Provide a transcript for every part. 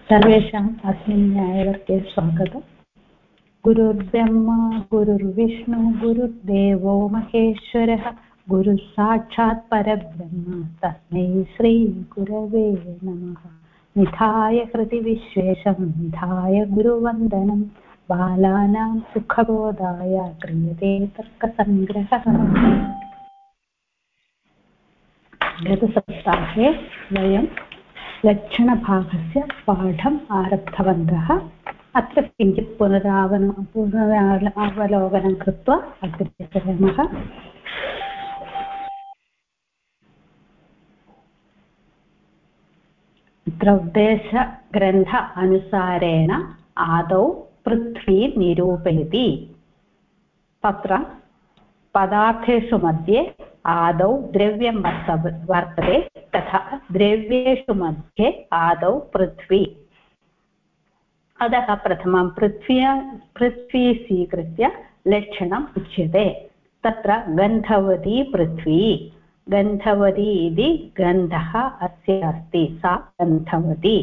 सर्वेषाम् अस्मिन् न्यायवर्गे स्वागतम्। गुरुर्ब्रह्मा गुरुर्विष्णु गुरुर्देवो महेश्वरः गुरुः साक्षात् परब्रह्म तस्मै श्रीगुरवे नमः। निधाय हृदि विश्वेशं निधाय गुरुवन्दनं बालानां सुखबोधाय क्रियते तर्कसङ्ग्रहः। गतसप्ताहे वयं लक्षणभागस्य पाठम् आरब्धवन्तः। अत्र किञ्चित् पुनरावलोकनं कृत्वा अग्रे सरामः। अत्र उद्देशग्रन्थ अनुसारेण आदौ पृथ्वी निरूपयति। तत्र पदार्थेषु मध्ये आदौ द्रव्यं वर्तते तथा द्रव्येषु मध्ये आदौ पृथ्वी। अतः प्रथमं पृथ्वी स्वीकृत्य लक्षणम् उच्यते। तत्र गन्धवती पृथ्वी, गन्धवती इति गन्धः अस्य अस्ति, सा गन्धवती।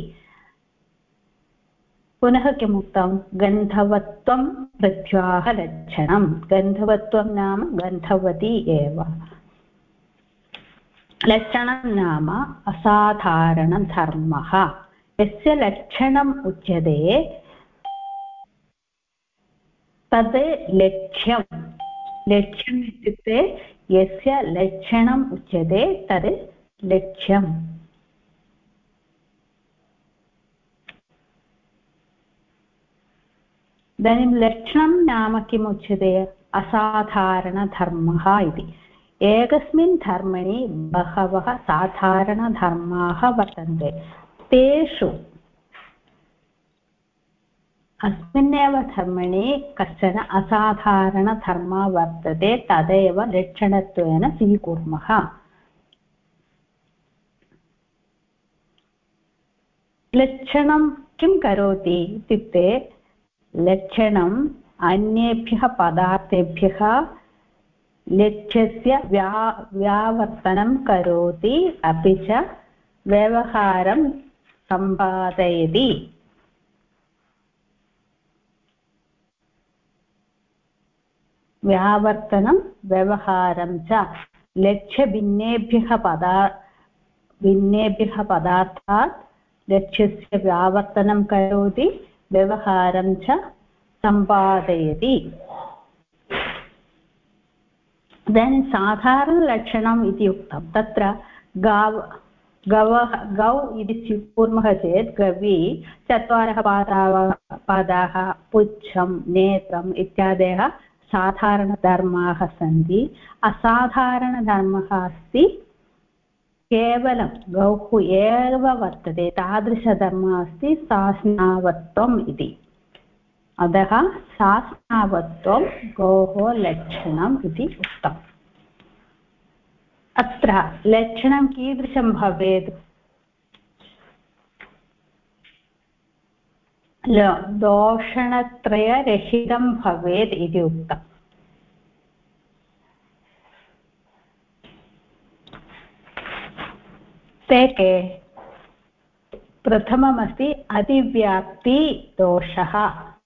पुनः किमुक्तं? गन्धवत्वं पृथ्व्याः लक्षणं। गन्धवत्वं नाम गन्धवती एव। लक्षणं नाम असाधारणधर्मः। यस्य लक्षणम् उच्यते तद् लक्ष्यं। लक्ष्यम् इत्युक्ते यस्य लक्षणम् उच्यते तद् लक्ष्यम्। इदानीं लक्षणं नाम किम् उच्यते? असाधारणधर्मः इति। एकस्मिन् धर्मणि बहवः साधारणधर्माः वर्तन्ते। तेषु अस्मिन्नेव धर्मणि कश्चन असाधारणधर्मः वर्तते, तदेव लक्षणत्वेन स्वीकुर्मः। लक्षणं किं करोति इत्युक्ते लक्षणम् अन्येभ्यः पदार्थेभ्यः लक्ष्यस्य व्यावर्तनं करोति, अपि च व्यवहारं सम्पादयति। व्यावर्तनं व्यवहारं च लक्ष्यभिन्नेभ्यः पदार्थात् लक्ष्यस्य व्यावर्तनं करोति, व्यवहारं च सम्पादयति। इदानीं साधारणलक्षणम् इति उक्तं। तत्र गौ इति स्वीकुर्मः चेत् गवी चत्वारः पादाः, पुच्छं, नेत्रम् इत्यादयः साधारणधर्माः सन्ति। असाधारणधर्मः अस्ति केवलं गौः एव वर्तते, तादृशधर्मः अस्ति सास्नावत्वम् इति। अतः सास्नावत्वं गोः लक्षणम् इति उक्तम्। अत्र लक्षणं कीदृशं भवेत्? दोषणत्रयरहितं भवेत् इति उक्तम्। ते के? प्रथममस्ति अतिव्याप्तिदोषः।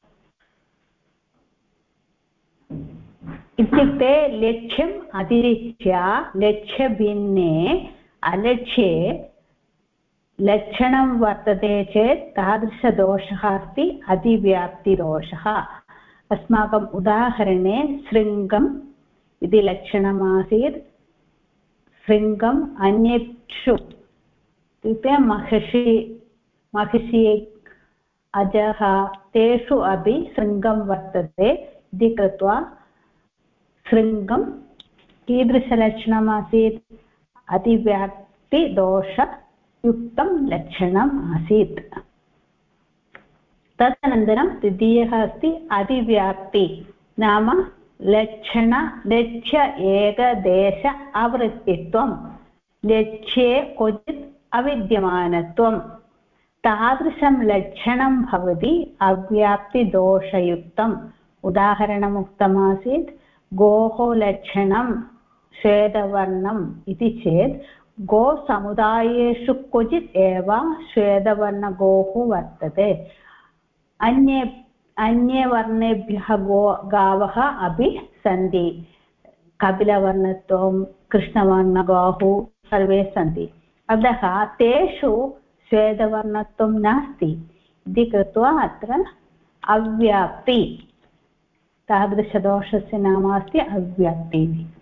इत्युक्ते लक्ष्यम् अतिरिच्य लक्ष्यभिन्ने अलक्ष्ये लक्षणं वर्तते चेत् तादृशदोषः अस्ति अतिव्याप्तिदोषः। अस्माकम् उदाहरणे शृङ्गम् इति लक्षणमासीत्। शृङ्गम् अन्येषु इत्युक्ते महिषी अजः तेषु अपि शृङ्गं वर्तते इति कृत्वा शृङ्गं कीदृशलक्षणमासीत्? अतिव्याप्तिदोषयुक्तं लक्षणम् आसीत्। तदनन्तरं द्वितीयः अस्ति अतिव्याप्ति नाम लक्ष्य एकदेश आवृत्तित्वं। लक्ष्ये क्वचित् अविद्यमानत्वं। तादृशं लक्षणं भवति अव्याप्तिदोषयुक्तम्। उदाहरणम् उक्तमासीत् गोः लक्षणं श्वेतवर्णम् इति चेत् गोसमुदायेषु क्वचित् एव श्वेतवर्णगोः वर्तते अन्ये वर्णेभ्यः गावः अपि सन्ति कपिलवर्णत्वं कृष्णवर्णगाः सर्वे सन्ति अतः तेषु श्वेतवर्णत्वं नास्ति इति कृत्वा अत्र अव्याप्ति तादृशदोषस्य नाम अस्ति अव्याप्ति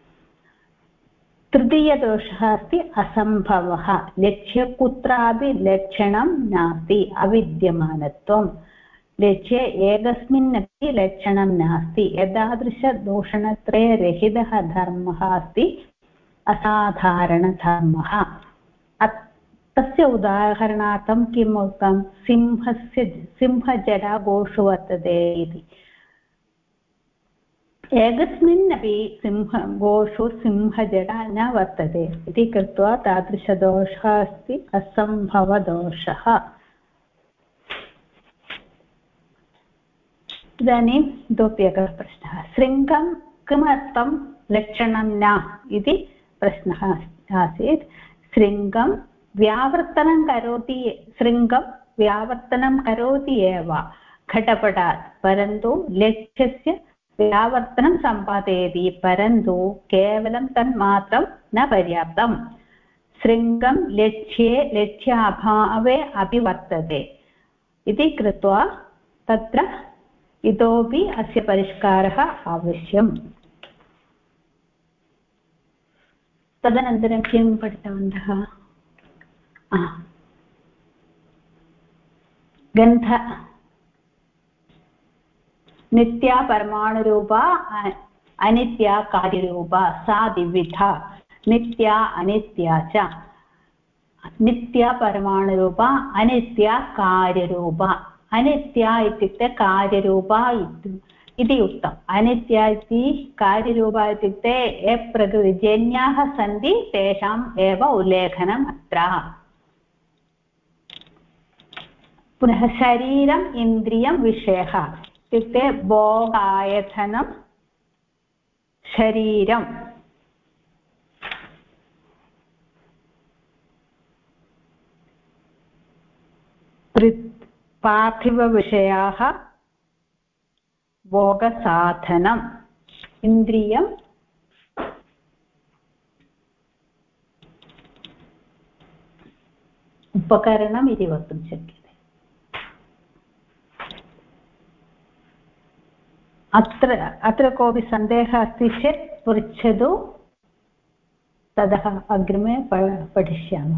तृतीयदोषः अस्ति असम्भवः लक्ष्ये कुत्रापि लक्षणं नास्ति अविद्यमानत्वं लक्ष्ये एकस्मिन्नपि लक्षणं नास्ति एतादृशदूषणत्रयरहितः धर्मः अस्ति असाधारणधर्मः तस्य उदाहरणार्थं किम् उक्तं सिंहजटा गोषु वर्तते इति एकस्मिन्नपि गोषु सिंहजटा न वर्तते इति कृत्वा तादृशदोषः अस्ति असम्भवदोषः इदानीम् इतोपि एकः प्रश्नः शृङ्गं किमर्थं लक्षणं न इति प्रश्नः आसीत् शृङ्गं व्यावर्तनं करोति एव घटपटात् परन्तु लक्ष्यस्य व्यावर्तनं सम्पादयति परन्तु केवलं तन्मात्रं न पर्याप्तं शृङ्गं लक्ष्याभावे अपि वर्तते इति कृत्वा तत्र इतोपि अस्य परिष्कारः आवश्यकम् तदनन्तरं किं पठितवन्तः गन्ध नित्या परमाणुरूपा अनित्या कार्यरूपा सा द्विविधा नित्या अनित्या च नित्या परमाणुरूपा अनित्या कार्यरूपा अनित्या इत्युक्ते कार्यरूपा इति उक्तम् अनित्या इति कार्यरूपा इत्युक्ते ये प्रकृतिजन्याः सन्ति तेषाम् एव उल्लेखनम् अत्र पुनः शरीरम् इन्द्रियं विषयः इत्युक्ते भोगायतनं शरीरम् पार्थिवविषयाः भोगसाधनम् इन्द्रियम् उपकरणम् इति वक्तुं शक्यते अत्र कोऽपि सन्देहः अस्ति चेत् पृच्छतु ततः अग्रिमे पठिष्यामः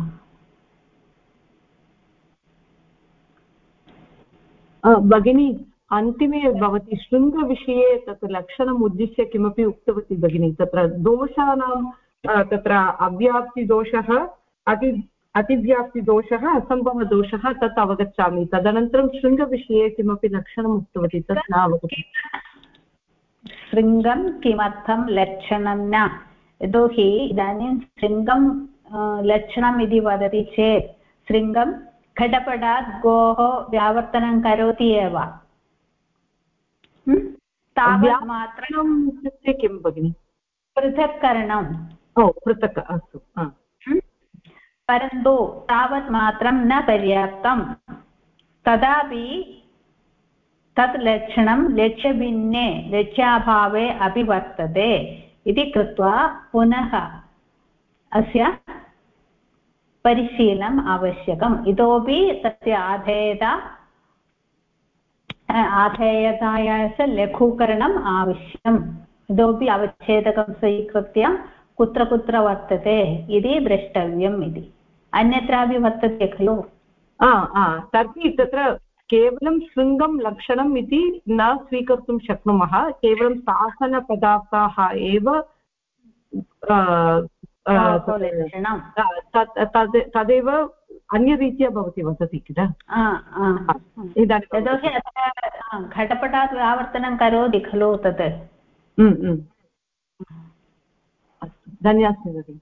भगिनी अन्तिमे भवती शृङ्गविषये तत् लक्षणम् उद्दिश्य किमपि उक्तवती भगिनी तत्र दोषाणां तत्र अव्याप्तिदोषः अतिव्याप्तिदोषः असम्भवदोषः तत् अवगच्छामि तदनन्तरं शृङ्गविषये किमपि लक्षणम् उक्तवती तत् न अवगतम् शृङ्गं किमर्थं लक्षणं न यतोहि इदानीं शृङ्गं लक्षणम् इति वदति चेत् शृङ्गं घटपटात् गोः व्यावर्तनं करोति एव तावत् मात्रम् इत्युक्ते किं भगिनि पृथक्करणं पृथक् अस्तु परन्तु तावत् मात्रं न पर्याप्तं तदापि तत् लक्षणं लक्ष्यभिन्ने लक्ष्याभावे अपि वर्तते इति कृत्वा पुनः अस्य परिशीलनम् आवश्यकम् इतोपि तस्य आधेयतायाः लघूकरणम् आवश्यकम् इतोपि अवच्छेदकं स्वीकृत्य कुत्र कुत्र वर्तते इति द्रष्टव्यम् इति अन्यत्रापि वर्तते खलु तर्हि तत्र केवलं शृङ्गं लक्षणम् इति न स्वीकर्तुं शक्नुमः केवलं शासनपदार्थाः एव तदेव अन्यरीत्या भवती वदति किल यतोहि घटपटात् व्यावर्तनं करोति खलु तत् अस्तु धन्यवादः भगिनि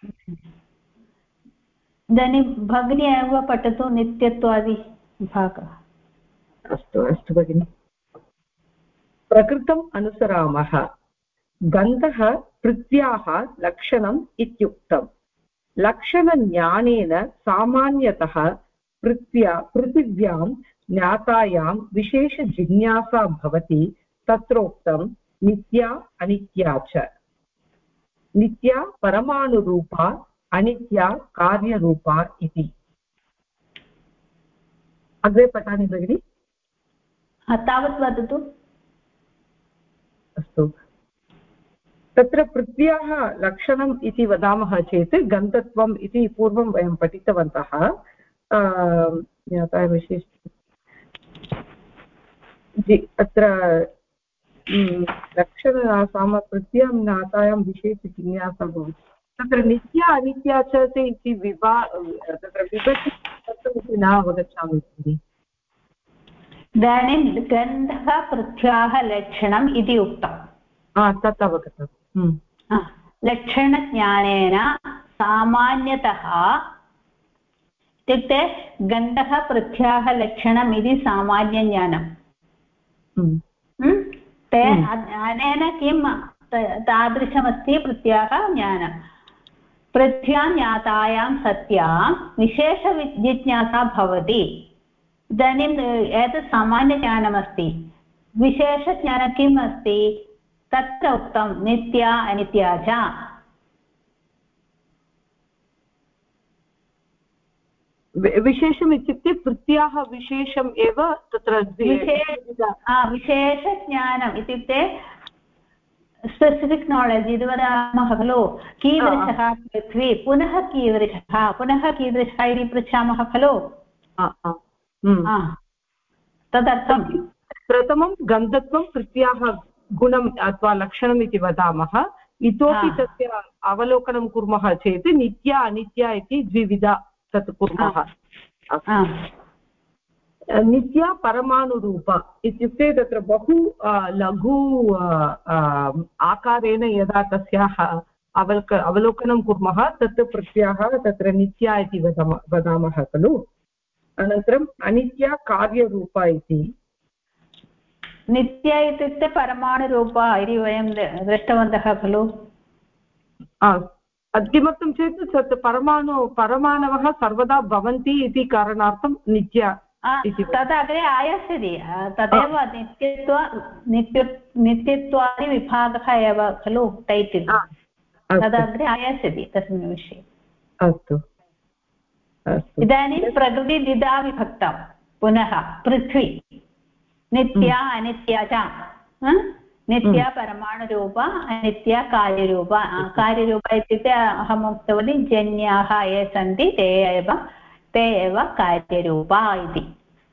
इदानीं भगिनी एव पठतु नित्यत्वादि भागः अस्तु अस्तु भगिनि प्रकृतम् अनुसरामः गन्धः पृथ्व्याः लक्षणम् इत्युक्तम् लक्षणज्ञानेन सामान्यतः पृथिव्यां ज्ञातायां विशेषजिज्ञासा भवति तत्रोक्तं नित्या अनित्या च नित्या परमाणुरूपा अनित्या कार्यरूपा इति अग्रे पठामि भगिनि तावत् वदतु अस्तु तत्र पृथ्व्याः लक्षणम् इति वदामः चेत् गन्धत्वम् इति पूर्वं वयं पठितवन्तः अत्र पृथ्व्यां ज्ञातायां विशेषजिज्ञासा भवति तत्र नित्या अनित्या च इति तत्र विभक्ति कर्तुमिति न अवगच्छामि इदानीं गन्धः पृथ्व्याः लक्षणम् इति उक्तम् तत् अवगतम् लक्षणज्ञानेन सामान्यतः इत्युक्ते गन्धः पृथ्व्याः लक्षणम् इति सामान्यज्ञानम् अनेन किं तादृशमस्ति पृथ्व्याः ज्ञानं पृथ्व्यां ज्ञातायां सत्यां विशेषजिज्ञासा भवति इदानीम् एतत् सामान्यज्ञानमस्ति विशेषज्ञानं किम् अस्ति तत्र उक्तं नित्या अनित्या च विशेषम् इत्युक्ते पृथ्व्याः विशेषम् एव तत्र विशेषज्ञानम् इत्युक्ते स्पेसिफिक् नालेज् इति वदामः खलु कीदृशः पृथ्वी पुनः कीदृशः इति पृच्छामः खलु तदर्थं प्रथमं गन्धत्वं पृथ्व्याः गुणम् अथवा लक्षणम् इति वदामः इतोपि तस्य अवलोकनं कुर्मः चेत् नित्या अनित्या इति द्विविधा तत् कुर्मः नित्या परमाणुरूप इत्युक्ते तत्र बहु लघु आकारेण यदा तस्याः अवलोकनं कुर्मः तत् पृथ्व्याः तत्र नित्या इति वदामः खलु अनन्तरम् अनित्या कार्यरूपा इति नित्या इत्युक्ते परमाणुरूपा इति वयं दृष्टवन्तः खलु किमर्थं चेत् तत् परमाणवः सर्वदा भवन्ति इति कारणार्थं नित्या तद् अग्रे आयास्यति तदेव नित्यत्वादिविभागः एव खलु टैटिल् तदग्रे आयास्यति तस्मिन् विषये अस्तु इदानीं प्रकृतिद्विधा विभक्तं पुनः पृथ्वी नित्या अनित्या च नित्या परमाणुरूपा अनित्या कार्यरूपा इत्युक्ते अहम् उक्तवती जन्याः ये सन्ति ते एव कार्यरूपा इति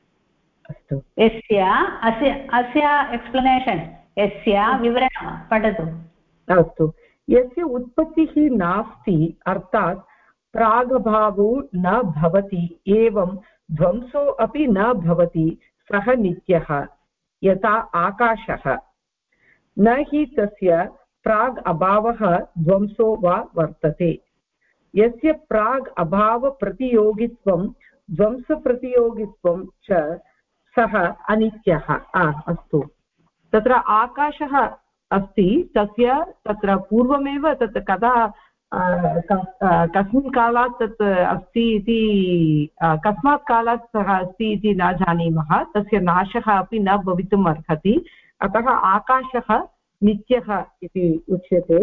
अस्य एक्स्प्लनेशन् यस्य विवरणं पठतु अस्तु यस्य उत्पत्तिः नास्ति अर्थात् प्रागभावो न भवति एवं ध्वंसो अपि न भवति सः नित्यः यथा आकाशः न हि तस्य प्राग् अभावः ध्वंसो वा वर्तते यस्य प्राग् अभावप्रतियोगित्वं ध्वंसप्रतियोगित्वं च सः अनित्यः अस्तु तत्र आकाशः अस्ति तस्य तत्र पूर्वमेव तत् कदा कस्मिन् कालात् तत् अस्ति इति कस्मात् कालात् सः अस्ति इति न जानीमः तस्य नाशः अपि न भवितुम् अर्हति अतः आकाशः नित्यः इति उच्यते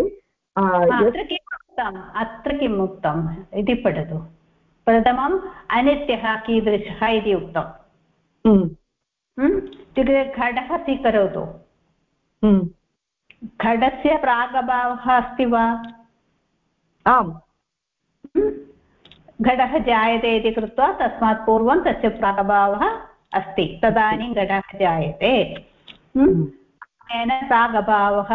अत्र किम् उक्तम् इति पठतु प्रथमम् अनित्यः कीदृशः इति उक्तम् इत्युक्ते घटः स्वीकरोतु घटस्य प्रागभावः अस्ति वा आम् घटः जायते इति कृत्वा तस्मात् पूर्वं तस्य प्रागभावः अस्ति तदानीं घटः जायते अनेन प्रागभावः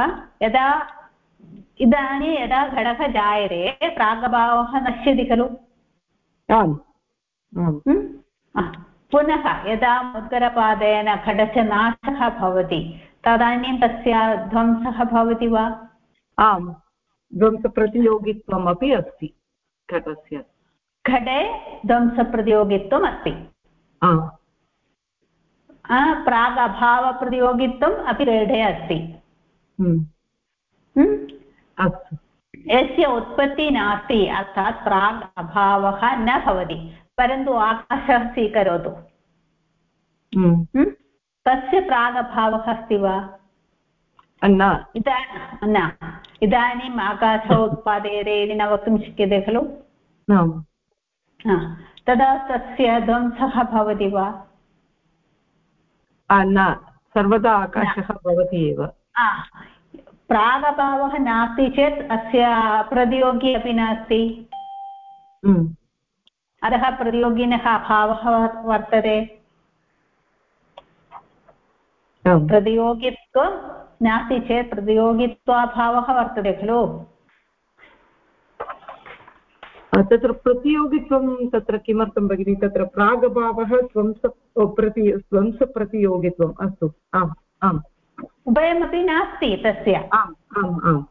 इदानीं यदा घटः जायते प्रागभावः नश्यति खलु पुनः यदा मुद्गरपादेन घटस्य नाशः भवति तदानीं तस्य ध्वंसः भवति वा आम् ध्वंसप्रतियोगित्वम् अपि अस्ति घटस्य घटे ध्वंसप्रतियोगित्वम् अस्ति प्रागभावप्रतियोगित्वम् अपि घटे अस्ति अस्तु यस्य उत्पत्तिः नास्ति अर्थात् प्राग् अभावः न भवति परन्तु आकाशः स्वीकरोतु तस्य प्रागभावः अस्ति वा न इदानीम् आकाशः उत्पाद्यते इति न वक्तुं शक्यते खलु तदा तस्य ध्वंसः भवति वा न सर्वदा आकाशः भवति एव प्रागभावः नास्ति चेत् अस्य प्रतियोगी अपि नास्ति अतः प्रतियोगिनः अभावः वर्तते प्रतियोगित्वं नास्ति चेत् प्रतियोगित्वाभावः वर्तते खलु तत्र प्रतियोगित्वं तत्र किमर्थं भगिनि तत्र प्रागभावः ध्वंसप्रतियोगित्वम् अस्तु आम् आम् उभयमपि नास्ति तस्य आम् आम्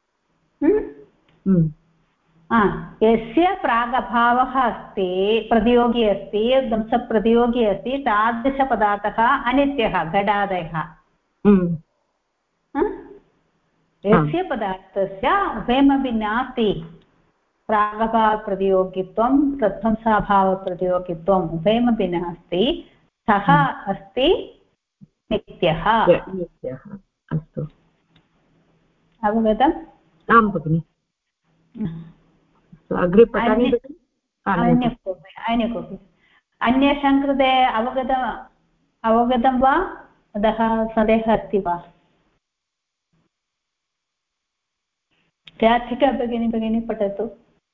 आम् यस्य प्रागभावः अस्ति प्रतियोगी अस्ति ध्वंसप्रतियोगी अस्ति तादृशपदार्थः अनित्यः घटादयः यस्य पदार्थस्य उभयमपि नास्ति प्रागभावप्रतियोगित्वं तत्त्वंसाभावप्रतियोगित्वम् उभयमपि नास्ति सः अस्ति नित्यः अस्तु अवगतम् आं भगिनि अग्रे पठामि अन्य कोऽपि अन्येषां कृते अवगतं वा अतः सन्देहः अस्ति वा राधिका भगिनी पठतु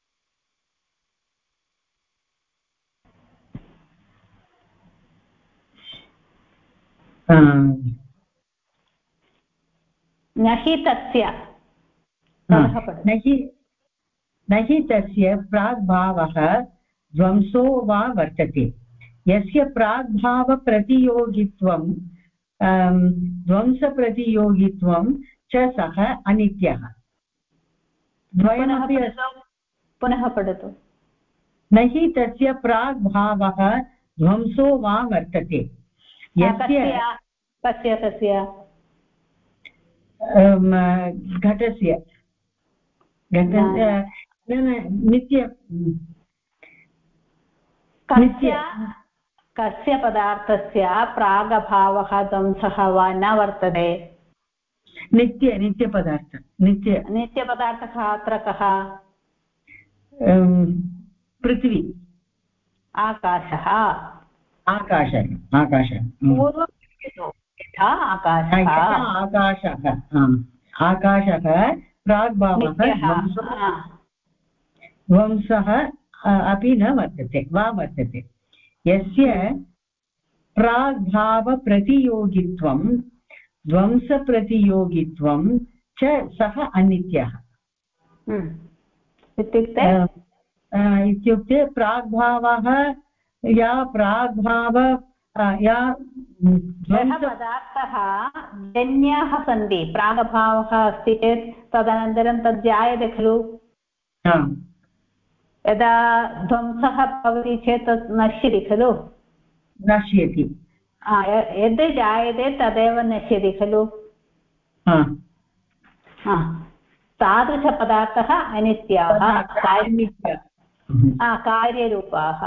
न हि तस्य प्राग्भावः ध्वंसो वा वर्तते यस्य प्राग्भावप्रतियोगित्वं ध्वंसप्रतियोगित्वं च सः अनित्यः पुनः पठतु न हि तस्य प्राग्भावः ध्वंसो वा वर्तते कस्य घटस्य कस्य पदार्थस्य प्रागभावः ध्वंसः वा न वर्तते नित्यपदार्थः अत्र कः पृथ्वी आकाशः पूर्वं यथा आकाशः प्राग्भावः ध्वंसः अपि न वर्तते यस्य प्राग्भावप्रतियोगित्वं ध्वंसप्रतियोगित्वं च सः अनित्यः इत्युक्ते प्राग्भावः पदार्थः जन्याः सन्ति प्रागभावः अस्ति चेत् तदनन्तरं तद् जायते खलु यदा ध्वंसः भवति चेत् तत् नश्यति खलु यद् जायते तदेव नश्यति खलु तादृशपदार्थः अनित्याः कार्यरूपाः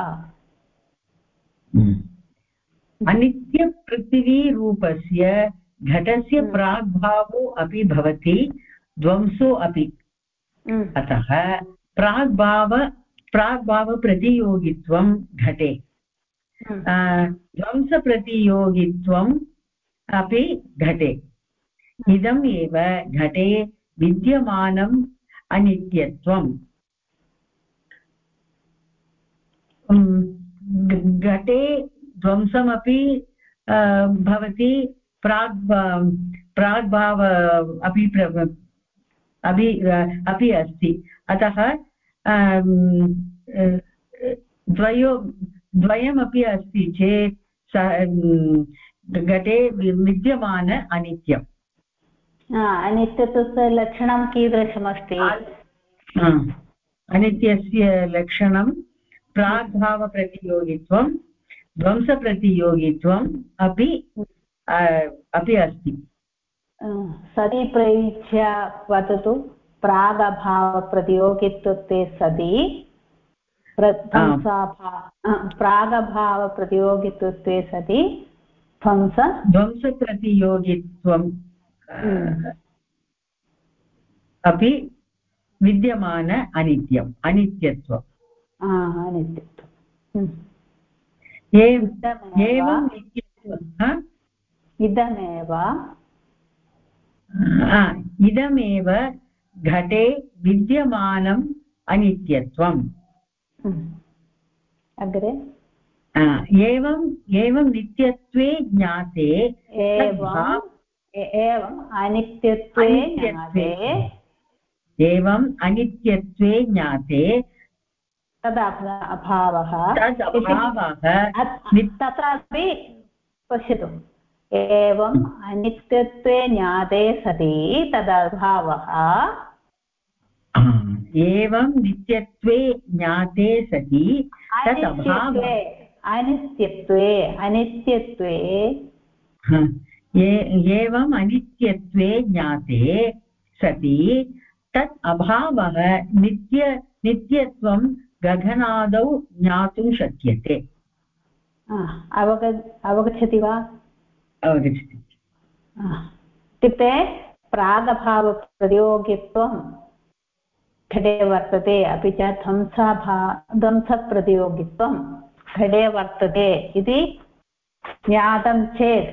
अनित्यपृथिवीरूपस्य घटस्य प्राग्भावो अपि भवति ध्वंसो अपि अतः प्राग्भावप्रतियोगित्वं घटे ध्वंसप्रतियोगित्वम् अपि घटे इदम् एव घटे विद्यमानम् अनित्यत्वम् घटे ध्वंसमपि भवति प्राग्भाव अपि अस्ति अतः द्वयमपि अस्ति चेत् घटे विद्यमान अनित्यम् अनित्यत्वस्य लक्षणं कीदृशमस्ति अनित्यस्य लक्षणं प्राग्भावप्रतियोगित्वं ध्वंसप्रतियोगित्वम् अपि अस्ति सति प्रयुज्य वदतु प्रागभावप्रतियोगित्वे सति प्रागभावप्रतियोगित्वे सति ध्वंसप्रतियोगित्वम् अपि विद्यमान अनित्यम् अनित्यत्वम् अनित्यत्वम् एवं नित्यत्वम् इदमेव घटे विद्यमानम् अनित्यत्वम् अग्रे एवं नित्यत्वे ज्ञाते एवम् अनित्यत्वे एवम् अनित्यत्वे ज्ञाते तदभावः तत्रापि पश्यतु एवम् अनित्यत्वे ज्ञाते सति तदभावः एवं नित्यत्वे ज्ञाते सति अनित्यत्वे एवम् अनित्यत्वे ज्ञाते सति तत् अभावः नित्यत्वं गगनादौ ज्ञातुं शक्यते अवगच्छति वा अवगच्छति इत्युक्ते प्रागभावप्रतियोगित्वं घटे वर्तते अपि च ध्वंसप्रतियोगित्वं घटे वर्तते इति ज्ञातं चेत्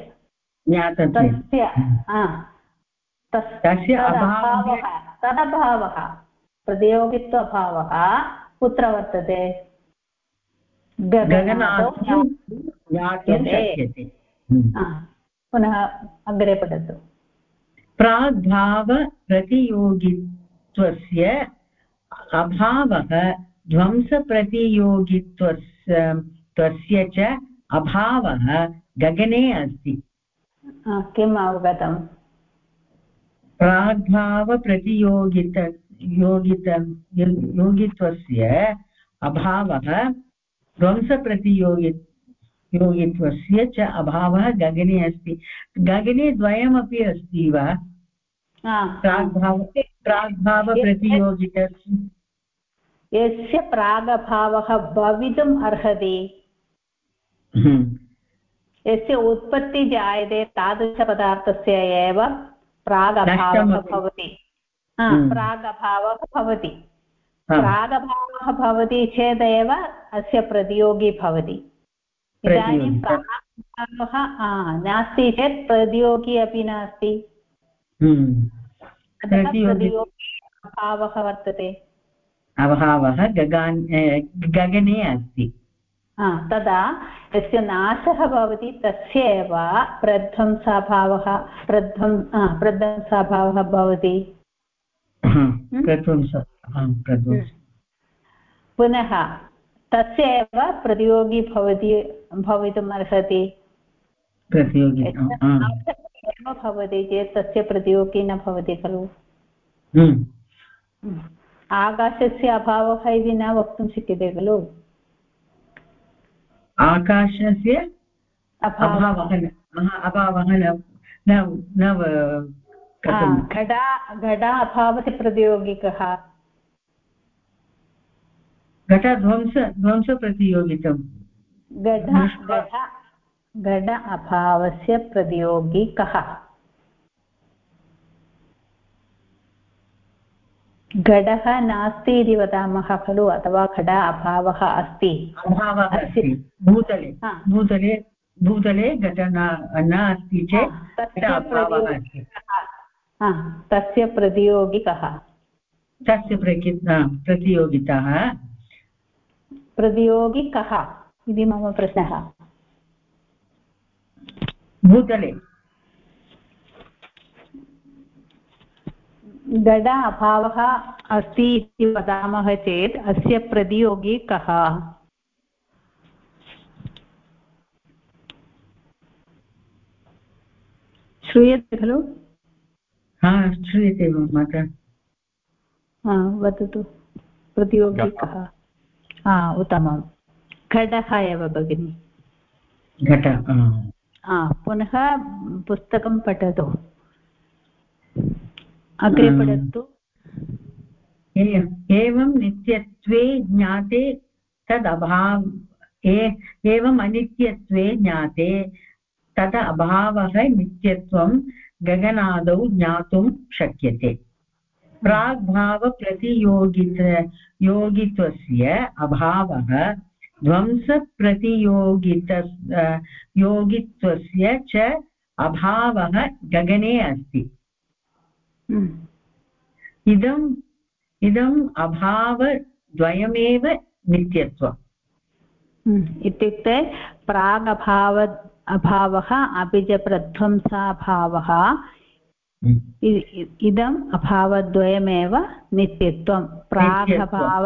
तस्य तदभावः प्रतियोगित्वाभावः कुत्र वर्तते गगनादौ ज्ञातुं शक्यते पुनः अग्रे पठतु प्राग्भावप्रतियोगित्वस्य अभावः ध्वंसप्रतियोगित्वस्य च अभावः गगने अस्ति किम् अवगतम् योगित्वस्य अभावः ध्वंसप्रतियोगित्वस्य च अभावः गगने अस्ति गगने द्वयमपि अस्ति वा प्राग्भावप्रतियोगितस्य यस्य प्रागभावः भवितुम् अर्हति यस्य उत्पत्ति जायते तादृशपदार्थस्य एव प्रागभावः भवति प्रागभावः भवति चेदेव अस्य प्रतियोगी भवति इदानीं प्रागभावः नास्ति चेत् प्रतियोगी अपि नास्ति अभावः वर्तते अभावः गगने अस्ति तदा यस्य नाशः भवति तस्य एव प्रध्वंसाभावः भवति पुनः तस्य एव प्रतियोगी भवितुम् अर्हति भवति चेत् तस्य प्रतियोगी न भवति खलु आकाशस्य अभावः इति न वक्तुं शक्यते खलु आकाशस्य अभावः न घटा अभावस्य प्रतियोगी कः घटध्वंसप्रतियोगितं घट अभावस्य प्रतियोगी कः घटः नास्ति इति वदामः खलु अथवा घट अभावः अस्ति भूतले घट न अस्ति चेत् तस्य प्रतियोगी कः तस्य प्रतियोगी कः इति मम प्रश्नः भूतले घट अभावः अस्ति इति वदामः चेत् अस्य प्रतियोगी कः श्रूयते खलु श्रूयते माता वदतु प्रतियोगी कः उत्तमं घटः एव भगिनि घट पुनः पुस्तकं पठतु अग्रे पठतु एवं नित्यत्वे ज्ञाते एवम् अनित्यत्वे ज्ञाते तद अभावः नित्यत्वं गगनादौ ज्ञातुं शक्यते प्राग्भावप्रतियोगित्वस्य अभावः योगित्वस्य च अभावः गगने अस्ति इदम् अभावद्वयमेव नित्यत्वम् इत्युक्ते अभावः अपि च प्रध्वंसाभावः इदम् अभावद्वयमेव नित्यत्वं प्रागभाव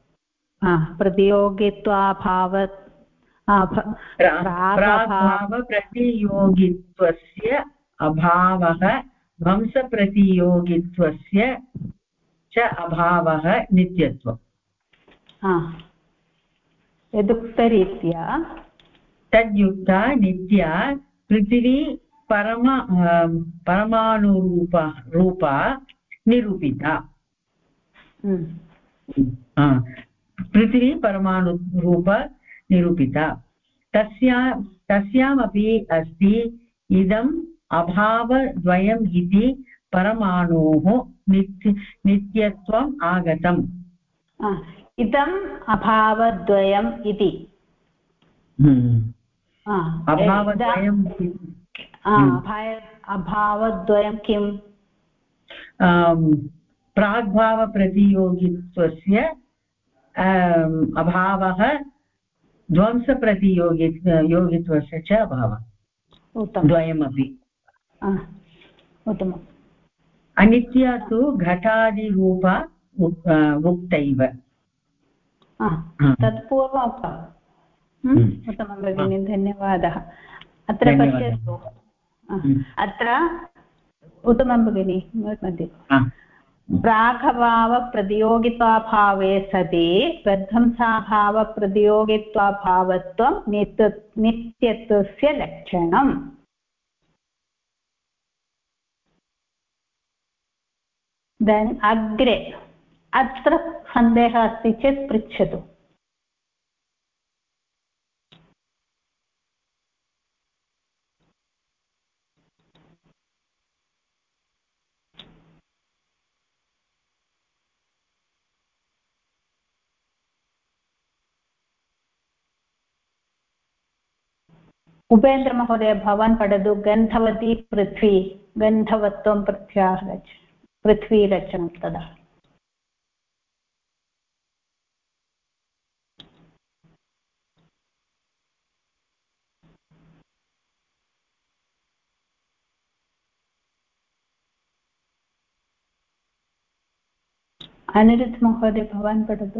प्रागभावप्रतियोगित्वस्य अभावः ध्वंसप्रतियोगित्वस्य च अभावः नित्यत्वम् यदुक्तरीत्या तद्युक्ता नित्या पृथिवी परमाणुरूपा निरूपिता पृथिवी परमाणुरूप निरूपिता तस्यामपि अस्ति इदम् अभावद्वयम् इति परमाणोः नित्यत्वम् आगतम् इदम् अभावद्वयम् इति अभावद्वयं किम् प्राग्भावप्रतियोगित्वस्य अभावः ध्वंसप्रतियोगित्वस्य च अभावः द्वयमपि उत्तमम् अनित्या तु घटादिरूपा उक्तैव तत् पूर्वम् उक्तम् उत्तमं भगिनी धन्यवादः अत्र पश्यतु अत्र उत्तमं भगिनी मध्ये प्रागभावप्रतियोगित्वाभावे सति प्रध्वंसाभावप्रतियोगित्वाभावत्वं नित्यत्वस्य लक्षणम् इदानीम् अग्रे अत्र सन्देहः अस्ति चेत् पृच्छतु उपेन्द्रमहोदय भवान् पठतु गन्धवती पृथ्वी गन्धवत्वं पृथ्वी रचनं तदा अनिरुद्ध महोदय भवान् पठतु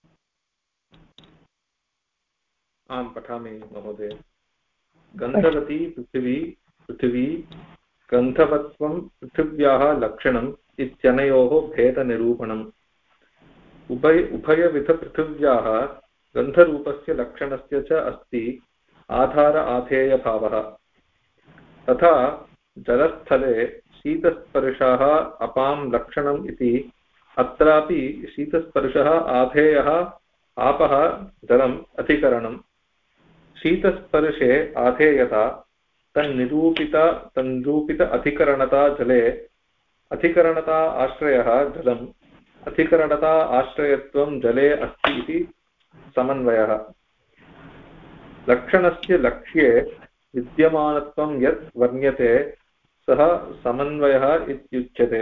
आं पठामि महोदय गन्धवती पृथिवी गन्धवत्वं पृथिव्याः लक्षणम् इत्यनयोः भेदनिरूपणम् उभयविधपृथिव्याः गन्धरूपस्य लक्षणस्य च अस्ति आधार आधेयभावः तथा जलस्थले शीतस्पर्शः अपां लक्षणम् इति अत्रापि शीतस्पर्शः आधेयः आपः जलम् अधिकरणम् शीतस्पर्शे आधेयता तन्निरूपित अधिकरणता जले अधिकरणता आश्रयः जलम् अधिकरणता आश्रयत्वं जले अस्ति इति समन्वयः लक्षणस्य लक्ष्ये विद्यमानत्वं यत् वर्ण्यते सः समन्वयः इत्युच्यते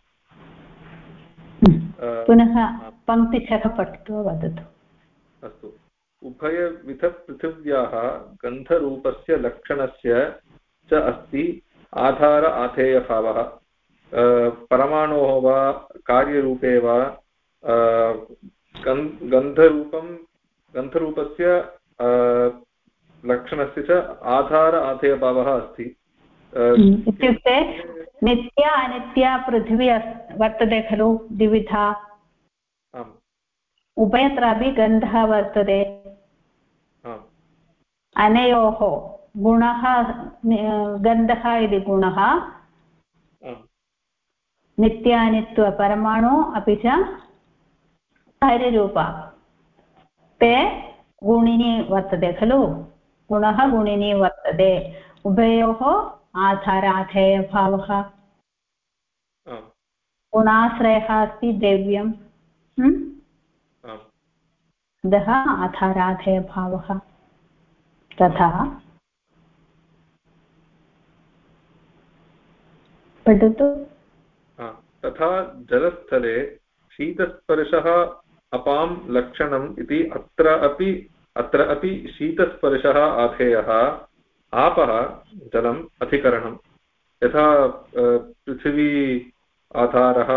पुनः पङ्क्तिशः पठित्वा वदतु अस्तु उभयविधपृथिव्याः गन्धरूपस्य लक्षणस्य च अस्ति आधार आधेयभावः परमाणोः वा कार्यरूपे वा गन्धरूपस्य लक्षणस्य च आधार आधेयभावः अस्ति इत्युक्ते नित्या अनित्या पृथिवी वर्तते खलु द्विविधा उभयत्रापि गन्धः वर्तते अनयोः गुणः गन्धः इति गुणः नित्यानित्व परमाणु अपि च कार्यरूपा ते गुणिनी वर्तते खलु गुणः गुणिनी वर्तते उभयोः आधाराधेयभावः गुणाश्रयः अस्ति द्रव्यं अतः आधाराधेयभावः तथा पठतु तथा जलस्थले शीतस्पर्शः अपां लक्षणम् इति अत्र अपि शीतस्पर्शः आधेयः आपः जलम् अधिकरणं यथा पृथिवी आधारः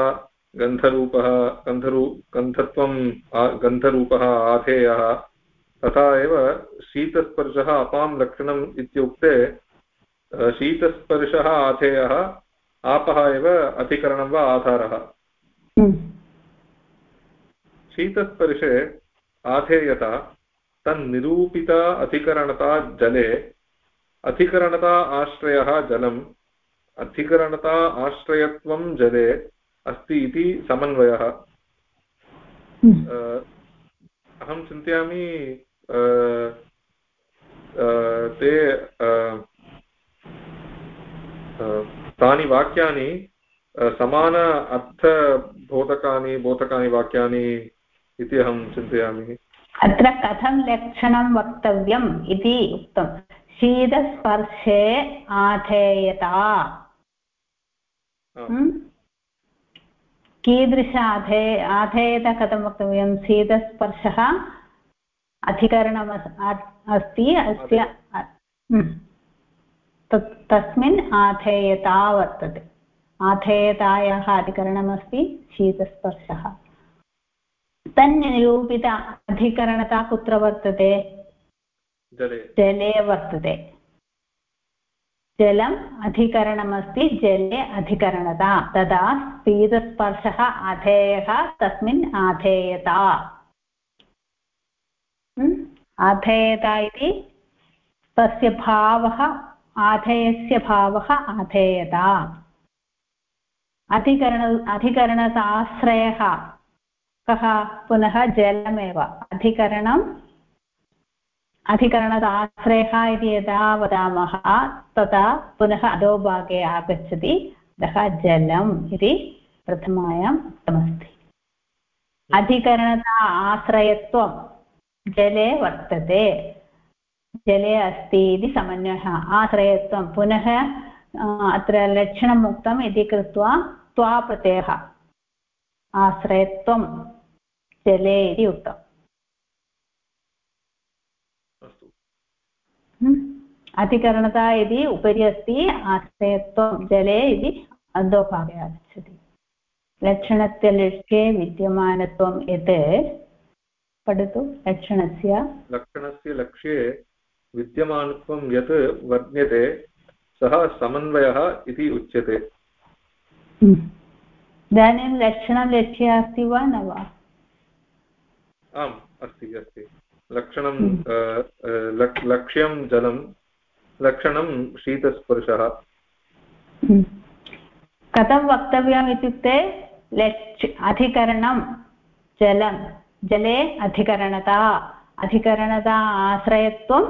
गन्धरूपः आधेयः तथा एव शीतस्पर्शः अपां लक्षणम् इत्युक्ते शीतस्पर्शः आधेयः आपः एव अधिकरणं वा आधारः शीतस्पर्शे आधेयता तन्निरूपिता अधिकरणता जले अधिकरणता आश्रयः जलम् अधिकरणता आश्रयत्वं जले अस्ति इति समन्वयः अहं चिन्तयामि ते तानि वाक्यानि समान बोधकानि वाक्यानि इति अहं चिन्तयामि अत्र कथं लक्षणं वक्तव्यम् इति उक्तं शीतस्पर्शे आधेयता कीदृश आधेयता कथं वक्तव्यं शीतस्पर्शः अधिकरणम् अस्ति अस्य तस्मिन् आधेयता वर्तते आधेयतायाः अधिकरणमस्ति शीतस्पर्शः तन्निरूपित अधिकरणता कुत्र वर्तते जले वर्तते जलम् अधिकरणमस्ति जले अधिकरणता तदा शीतस्पर्शः आधेयः तस्मिन् आधेयता आधेयता इति तस्य भावः आधेयस्य भावः आधेयता अधिकरणताश्रयः कः पुनः जलमेव अधिकरणताश्रयः इति यदा वदामः तदा पुनः अधोभागे आगच्छति अतः जलम् इति प्रथमायाम् उक्तमस्ति अधिकरणता आश्रयत्वं जले वर्तते जले अस्ति इति समन्वयः आश्रयत्वं पुनः अत्र लक्षणम् उक्तम् इति कृत्वा त्वा प्रत्ययः आश्रयत्वं जले इति उक्तम् अधिकरणता इति उपरि अस्ति आश्रयत्वं जले इति अधोभागे आगच्छति लक्षणस्य लक्ष्ये विद्यमानत्वं यत् पठतु लक्षणस्य लक्ष्ये विद्यमानत्वं यत् वर्ण्यते सः समन्वयः इति उच्यते इदानीं लक्षणं लक्ष्ये अस्ति वा न वा आम् अस्ति लक्षणं लक्ष्यं जलं लक्षणं शीतस्पर्शः कथं वक्तव्यम् इत्युक्ते अधिकरणं जलं जले अधिकरणता आश्रयत्वं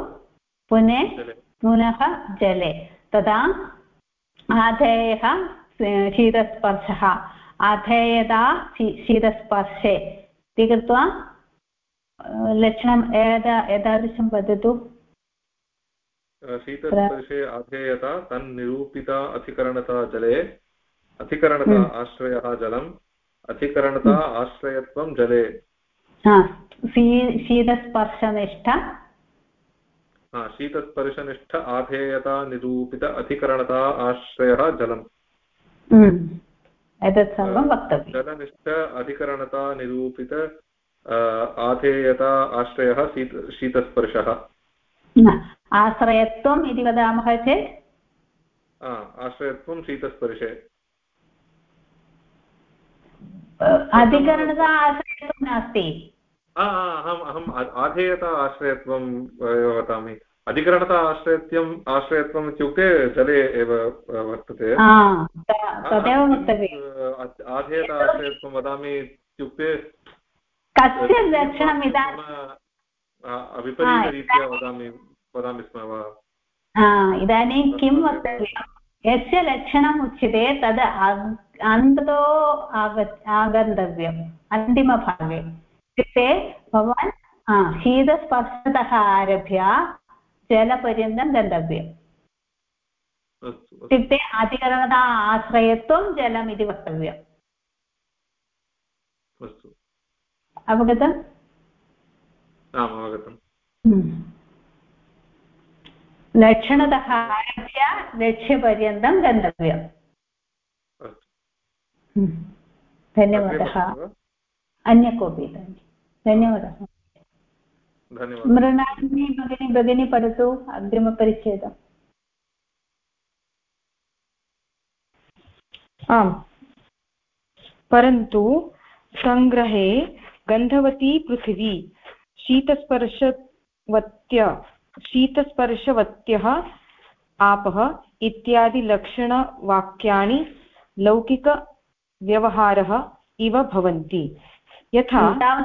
पुनः जले तदा आधेयः शीतस्पर्शः आधेयता शीतस्पर्शे इति कृत्वा लक्षणम् एतादृशं वदतु शीतस्पर्शे आधेयता तन्निरूपिता अधिकरणता जले अधिकरणता आश्रयः जलम् अधिकरणता आश्रयत्वं जले शीतस्पर्शनिष्ठ आधेयता निरूपित अधिकरणता आश्रयः जलम् एतत् सर्वं वक्तव्यं जलनिष्ठ अधिकरणता निरूपित आधेयता आश्रयः शीतस्पर्शः आश्रयत्वम् इति वदामः चेत् आश्रयत्वं शीतस्पर्शे अधिकरणता आश्रयत्वं नास्ति अहम् आधेयता आश्रयत्वं वदामि अधिकरणता आश्रयत्वम् इत्युक्ते जले एव वर्तते तदेव वक्तव्यम् आधेयत आश्रयत्वं वदामि इत्युक्ते कस्य लक्षणम् इदानीं विपरीतरीत्या वदामि स्म वा? इदानीं किं वक्तव्यं, यस्य लक्षणम् उच्यते तद् अन्ततो आगन्तव्यम्, अन्तिमभागे। इत्युक्ते भवान् शीतस्पर्शतः आरभ्य जलपर्यन्तं गन्तव्यम्। इत्युक्ते अधिकरणता आश्रयत्वं जलम् इति वक्तव्यम्। अवगतम्? आम्, अवगतम्। लक्षणतः आरभ्य लक्ष्यपर्यन्तं गन्तव्यम्। धन्यवादः। अन्य कोऽपि? धन्यवादः। मृणालिनी भगिनी पठतु अग्रिमपरिच्छेदम्। आम्, परन्तु सङ्ग्रहे गन्धवती पृथिवी शीतस्पर्शवत्यः आपः इत्यादि लक्षणवाक्यानि लौकिकव्यवहारः इव भवन्ति। यथा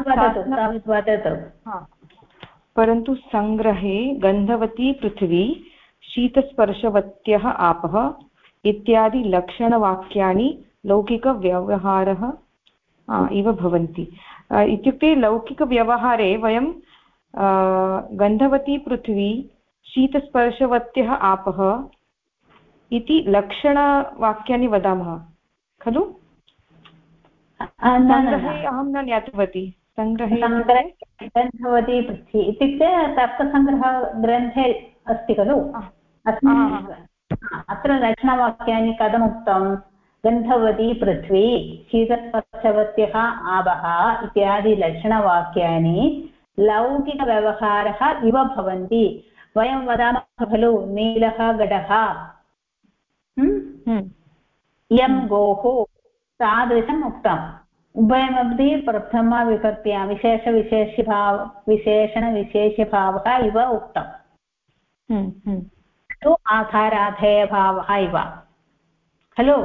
परन्तु सङ्ग्रहे गन्धवती पृथिवी शीतस्पर्शवत्यः आपः इत्यादि लक्षणवाक्यानि लौकिकव्यवहारः इव भवन्ति। इत्युक्ते लौकिकव्यवहारे वयं गन्धवती पृथिवी शीतस्पर्शवत्यः आपः इति लक्षणवाक्यानि वदामः खलु? सङ्ग्रहे अहं न ज्ञातवती। सङ्ग्रहे गन्धवती पृथ्वी इत्युक्ते तर्कसङ्ग्रहग्रन्थे अस्ति खलु? अत्र लक्षणवाक्यानि कथमुक्तं? गन्धवती पृथ्वी शीतस्पर्शवत्यः आपः इत्यादि लक्षणवाक्यानि लौकिकव्यवहारः इव भवन्ति। वयं वदामः खलु नीलः घटः, यं गोः, तादृशम् उक्तम्। उभयमपि प्रथमविभक्त्यां विशेषणविशेष्यभावः इव उक्तम्। तु आधाराधेयभावः इव खलु?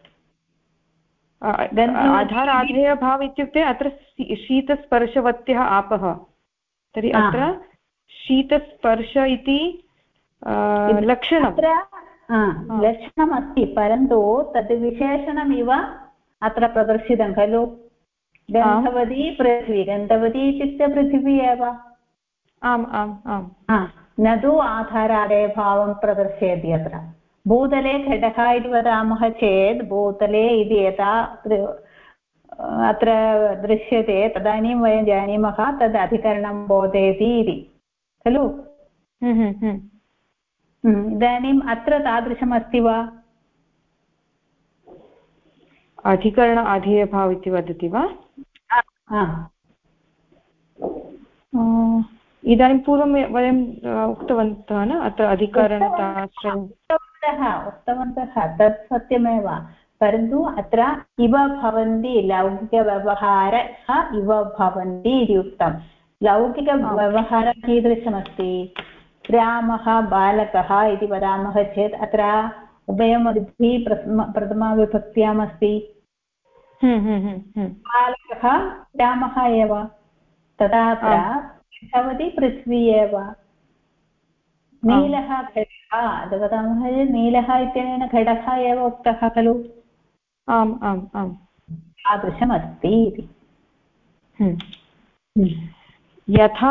आधाराधेयभाव इत्युक्ते अत्र शीतस्पर्शवत्यः आपः, तर्हि अत्र शीतस्पर्श इति लक्षणमस्ति, परन्तु तद् विशेषणमिव अत्र प्रदर्शितं खलु? गन्धवती पृथ्वी, गन्धवती इत्युक्ते पृथिवी एव। आम् आम् आम्, न तु आधाराधेयभावं प्रदर्शयति। अत्र भूतले घटः इति वदामः चेत् भूतले इति यथा अत्र दृश्यते तदानीं वयं जानीमः तद् अधिकरणं बोधयति इति खलु? इदानीम् अत्र तादृशमस्ति वा? अधिकरण अधेयभाव इति वदति वा? इदानीं पूर्वं वयं उक्तवन्तः न, अत्र उक्तवन्तः तत् सत्यमेव, परन्तु अत्र इव भवन्ति, लौकिकव्यवहारः इव भवन्ति इति उक्तं। लौकिकव्यवहारः कीदृशमस्ति? रामः बालकः इति वदामः चेत् अत्र उभयमपि प्रथमाविभक्त्याम् अस्ति। बालकः रामः एव, तथा अत्र गन्धवती पृथ्वी एव। नीलः घटः वदामः चेत् नीलः इत्यनेन घटः एव उक्तः खलु? आम् आम् आम्, तादृशमस्ति इति। यथा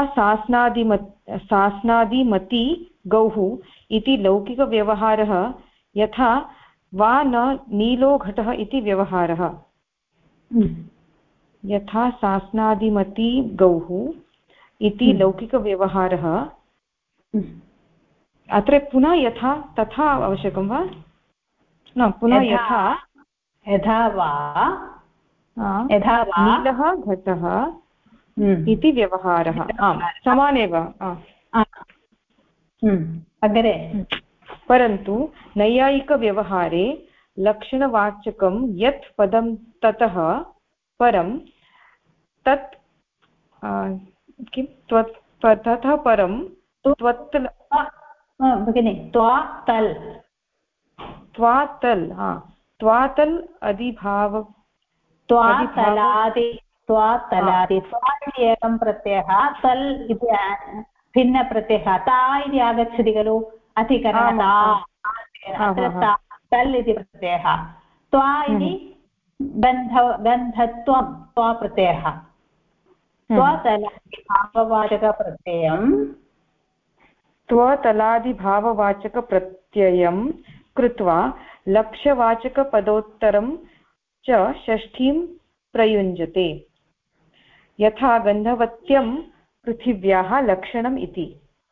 सास्नादिमती गौः इति लौकिकव्यवहारः, यथा वा न नीलो घटः इति व्यवहारः। यथा सास्नादिमती गौः इति लौकिकव्यवहारः, अत्र पुनः यथा तथा आवश्यकं वा? न, पुनः यथा वा नीलः घटः इति व्यवहारः। आम्, समानेव। अग्रे परन्तु नैयायिकव्यवहारे लक्षणवाचकं यत् पदं ततः परं तत् किं ततः परं त्वत्तल् भगिनि त्वातल् त्वातल् त्वातल् अधिभाव त्वा तलादि त्वा तलादि त्वा इति एकं प्रत्ययः तल् इति भिन्नप्रत्ययः ता इति आगच्छति खलु अधिकरणता अत्र तल् इति प्रत्ययः त्वा इति गन्धत्वं त्वा प्रत्ययः त्वतलादिभाववाचकप्रत्ययं त्वतलादिभाववाचकप्रत्ययं कृत्वा लक्ष्यवाचकपदोत्तरं च षष्ठीं प्रयुञ्जते यथा गन्धवत्यं पृथिव्याः लक्षणम् इति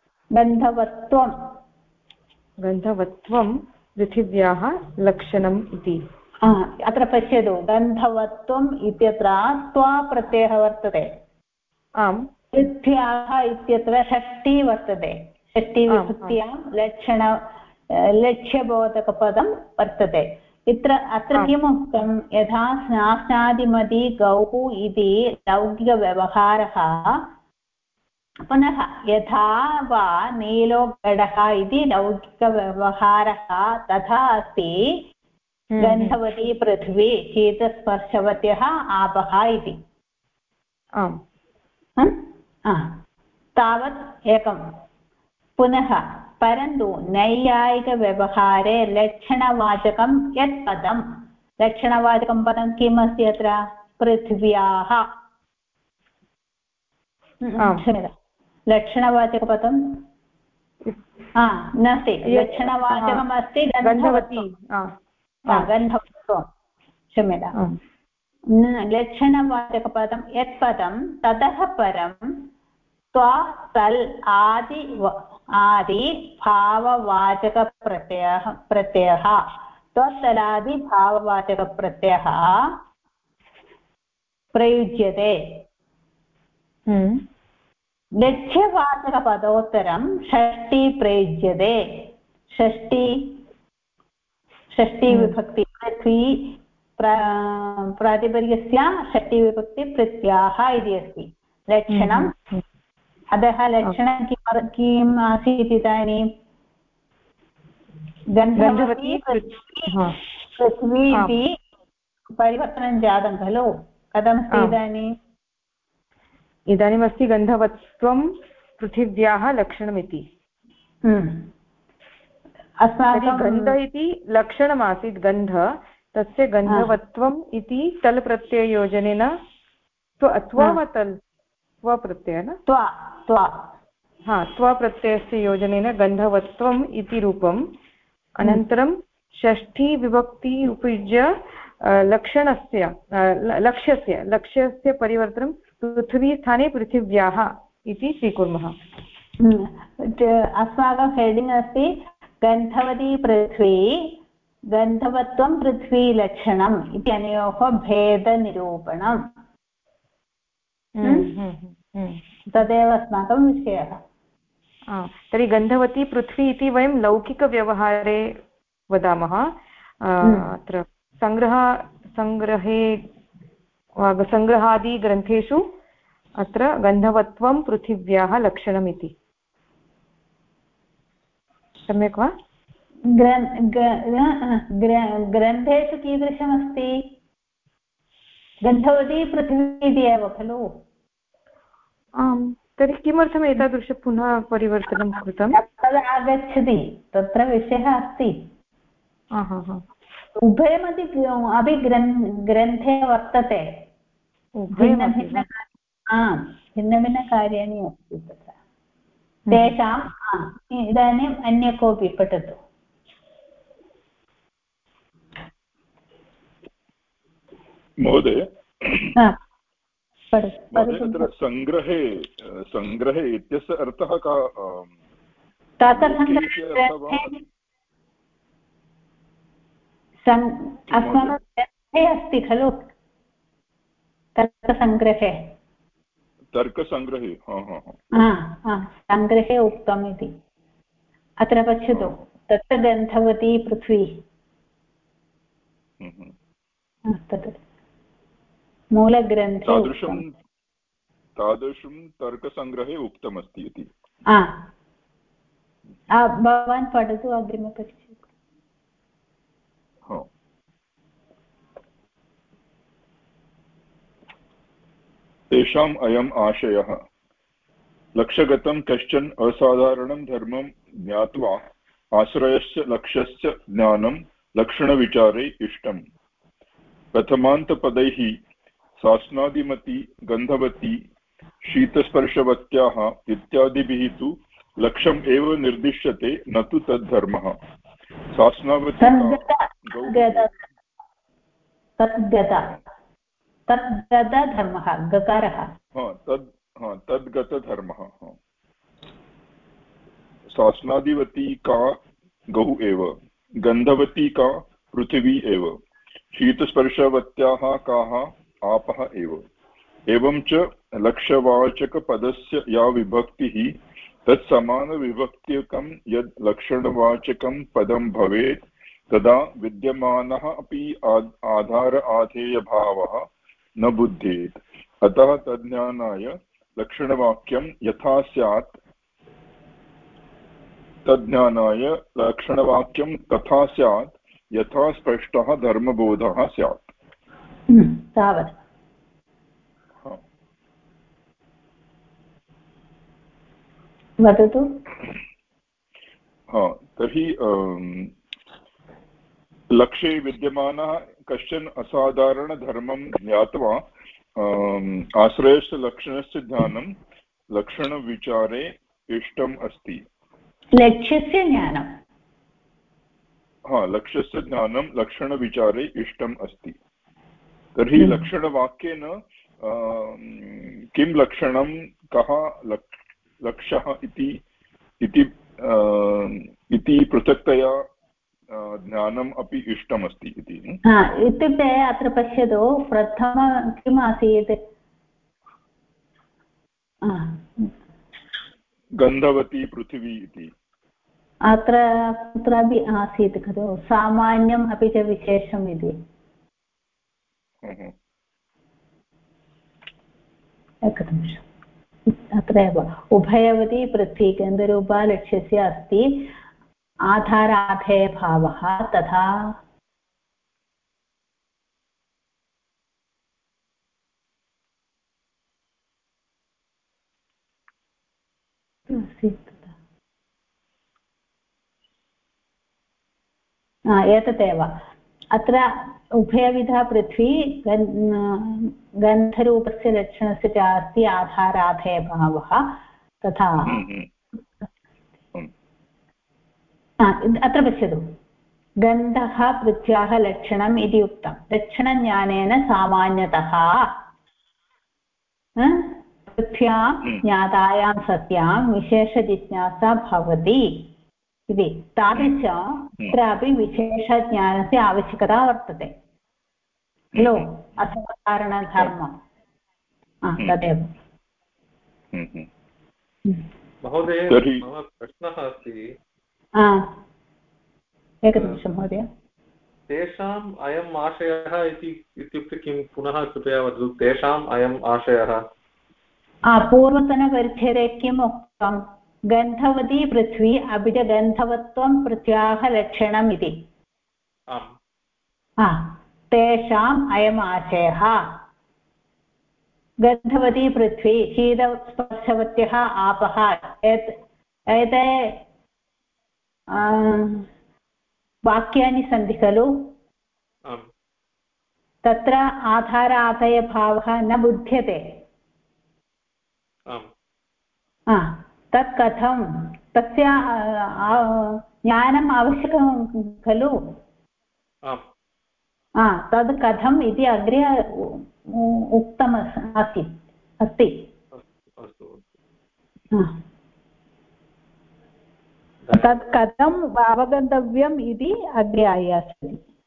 गन्धवत्वं पृथिव्याः लक्षणम् इति अत्र पश्यतु गन्धवत्वम् इत्यत्र त्वा प्रत्ययः वर्तते आम् पृथ्व्याः इत्यत्र षष्ठी वर्तते षष्ठीविभक्त्यां लक्ष्यबोधकपदं वर्तते अत्र किमुक्तं यथा स्नानादिमति गौः इति लौकिकव्यवहारः पुनः यथा वा नीलो घटः इति लौकिकव्यवहारः तथा अस्ति गन्धवती पृथ्वी शीतस्पर्शवत्यः आपः इति तावत् एकं पुनः परन्तु नैयायिकव्यवहारे लक्षणवाचकं यत् पदं लक्षणवाचकं पदं किम् अस्ति अत्र पृथिव्याः लक्षणवाचकपदं नास्ति लक्षणवाचकम् अस्ति गन्धवती गन्धवत्वं क्षम्यतां लक्षणवाचकपदं यत् पदं ततः परं त्वा तल् आदि भाववाचकप्रत्ययः त्वत्तलादि भाववाचकप्रत्ययः प्रयुज्यते लक्ष्यवाचकपदोत्तरं षष्ठी प्रयुज्यते षष्ठी विभक्ति पृथ्वी प्रातिपदिकस्य षष्ठी विभक्ति पृथ्व्याः इति अस्ति लक्षणम् अतः लक्षणं किम् आसीत् इदानीं गन्धवती पृथ्वी इति परिवर्तनं जातं खलु कथमस्ति इदानीमस्ति गन्धवत्वं पृथिव्याः लक्षणमिति अस्माकं गन्ध इति लक्षणमासीत् गन्ध तस्य गन्धवत्वम् इति तल् प्रत्यययोजनेन त्वप्रत्ययः त्वप्रत्ययस्य योजनेन गन्धवत्वम् इति रूपम् अनन्तरं षष्ठी विभक्ति उपयुज्य लक्ष्यस्य परिवर्तनं पृथ्वी स्थाने पृथिव्याः इति स्वीकुर्मः अस्माकं हेडिङ्ग् अस्ति गन्धवती पृथ्वी गन्धवत्वं पृथ्वी लक्षणम् इत्यनयोः भेदनिरूपणम् तदेव अस्माकं विषयः तर्हि गन्धवती पृथ्वी इति वयं लौकिकव्यवहारे वदामः अत्र सङ्ग्रहादिग्रन्थेषु अत्र गन्धवत्वं पृथिव्याः लक्षणमिति सम्यक् वा ग्रन्थेषु कीदृशमस्ति गन्धवती पृथ्वी इति एव खलु आम् तर्हि किमर्थम् एतादृश पुनः परिवर्तनं कृतं तदागच्छति तत्र विषयः अस्ति उभयमपि अपि ग्रन्थे वर्तते भिन्नभिन्नकार्याणि अस्ति तत्र तेषाम् इदानीम् अन्य कोऽपि पठतु महोदय तत्र सङ्ग्रहे इत्यस्य अर्थः का अस्माकं ग्रन्थे अस्ति खलु तर्कसङ्ग्रहे सङ्ग्रहे उक्तम् इति अत्र पश्यतु तत्र गन्धवती पृथ्वी तत् मूलग्रन्थे तादृशं तर्कसङ्ग्रहे उक्तमस्ति इति भवान् पठतु अग्रिमपरिच्छेदे तेषाम् अयम् आशयः लक्ष्यगतं कश्चन असाधारणं धर्मं ज्ञात्वा आश्रयस्य लक्ष्यस्य ज्ञानं लक्षणविचारे इष्टम् प्रथमान्तपदैः सास्नादिमती गन्धवती शीतस्पर्शवत्याः इत्यादिभिः तु लक्ष्यम् एव निर्दिश्यते न तु तद्धर्मः सास्नावती तद्गतधर्मः गकारः तद्गतधर्मः सास्नादिवती का गौः एव गन्धवती का पृथिवी एव शीतस्पर्शवत्याः काः आपः एव एवं च लक्ष्यवाचकपदस्य या विभक्तिः तत्समानविभक्तिकं यद् लक्षणवाचकं पदं भवेत् तदा विद्यमानः अपि आधार आधेयभावः न बुध्येत् अतः तज्ज्ञानाय लक्षणवाक्यं यथा स्यात् तज्ज्ञानाय लक्षणवाक्यं तथा स्यात् यथा स्पष्टः धर्मबोधः स्यात् तावत् वदतु तर्हि लक्ष्ये विद्यमानः कश्चन असाधारणधर्मं ज्ञात्वा आश्रयस्य लक्षणस्य ज्ञानं लक्षणविचारे इष्टम् अस्ति लक्ष्यस्य ज्ञानं लक्ष्यस्य ज्ञानं लक्षणविचारे इष्टम् अस्ति तर्हि लक्षणवाक्येन किं लक्षणं कः लक्ष्यः इति पृथक्तया ज्ञानम् अपि इष्टमस्ति इति इत्युक्ते अत्र पश्यतु प्रथम किम् आसीत् गन्धवती पृथिवी इति अत्र कुत्रापि आसीत् खलु सामान्यम् अपि च विशेषम् इति एकनिमिषम् अत्रैव उभयवती पृथ्वी गन्धरूपा लक्ष्यस्य अस्ति आधाराधेयभावः तथा एतदेव अत्र उभयविधा पृथ्वी गन्धरूपस्य लक्षणस्य च अस्ति आधाराधेयभावः तथा अत्र पश्यतु गन्धः पृथ्व्याः लक्षणम् इति उक्तं लक्षणज्ञानेन सामान्यतः पृथ्व्यां ज्ञातायां सत्यां विशेषजिज्ञासा भवति इति तादृशं तत्रापि विशेषज्ञानस्य आवश्यकता वर्तते खलु असाधारणधर्मं तदेव महोदय मम प्रश्नः अस्ति एकनिमिषं महोदय तेषाम् अयम् आशयः इत्युक्ते किं पुनः कृपया वदतु तेषाम् अयम् आशयः पूर्वतनपरिच्छेदे किम् उक्तं गन्धवती पृथ्वी अपि च गन्धवत्वं पृथ्व्याः लक्षणम् इति तेषाम् अयम् आशयः गन्धवती पृथ्वी शीतस्पर्शवत्यः आपः एते वाक्यानि सन्ति खलु तत्र आधाराधेयभावः न बुध्यते तत् कथं तस्य ज्ञानम् आवश्यकं खलु तद् कथम् इति अग्रे उक्तम् अस्ति तत् कथम् अवगन्तव्यम् इति अग्रे अस्ति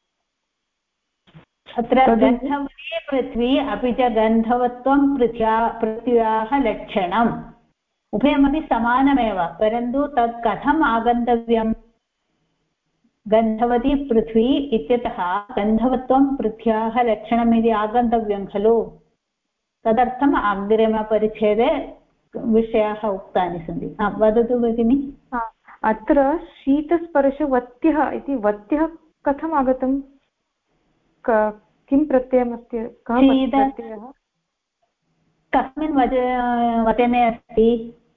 अत्र गन्धवती पृथ्वी अपि च गन्धवत्वं पृथ्व्याः लक्षणम् उभयमपि समानमेव परन्तु तत् कथम् आगन्तव्यम् गन्धवती पृथ्वी इत्यतः गन्धवत्वं पृथ्व्याः लक्षणम् इति आगन्तव्यं खलु तदर्थम् अग्रिमपरिच्छेदे विषयाः उक्तानि सन्ति वदतु भगिनि अत्र शीतस्पर्शवत्यः इति वत्यः कथम् आगतं किं प्रत्ययमस्ति कः प्रत्ययः कस्मिन् वचने अस्ति?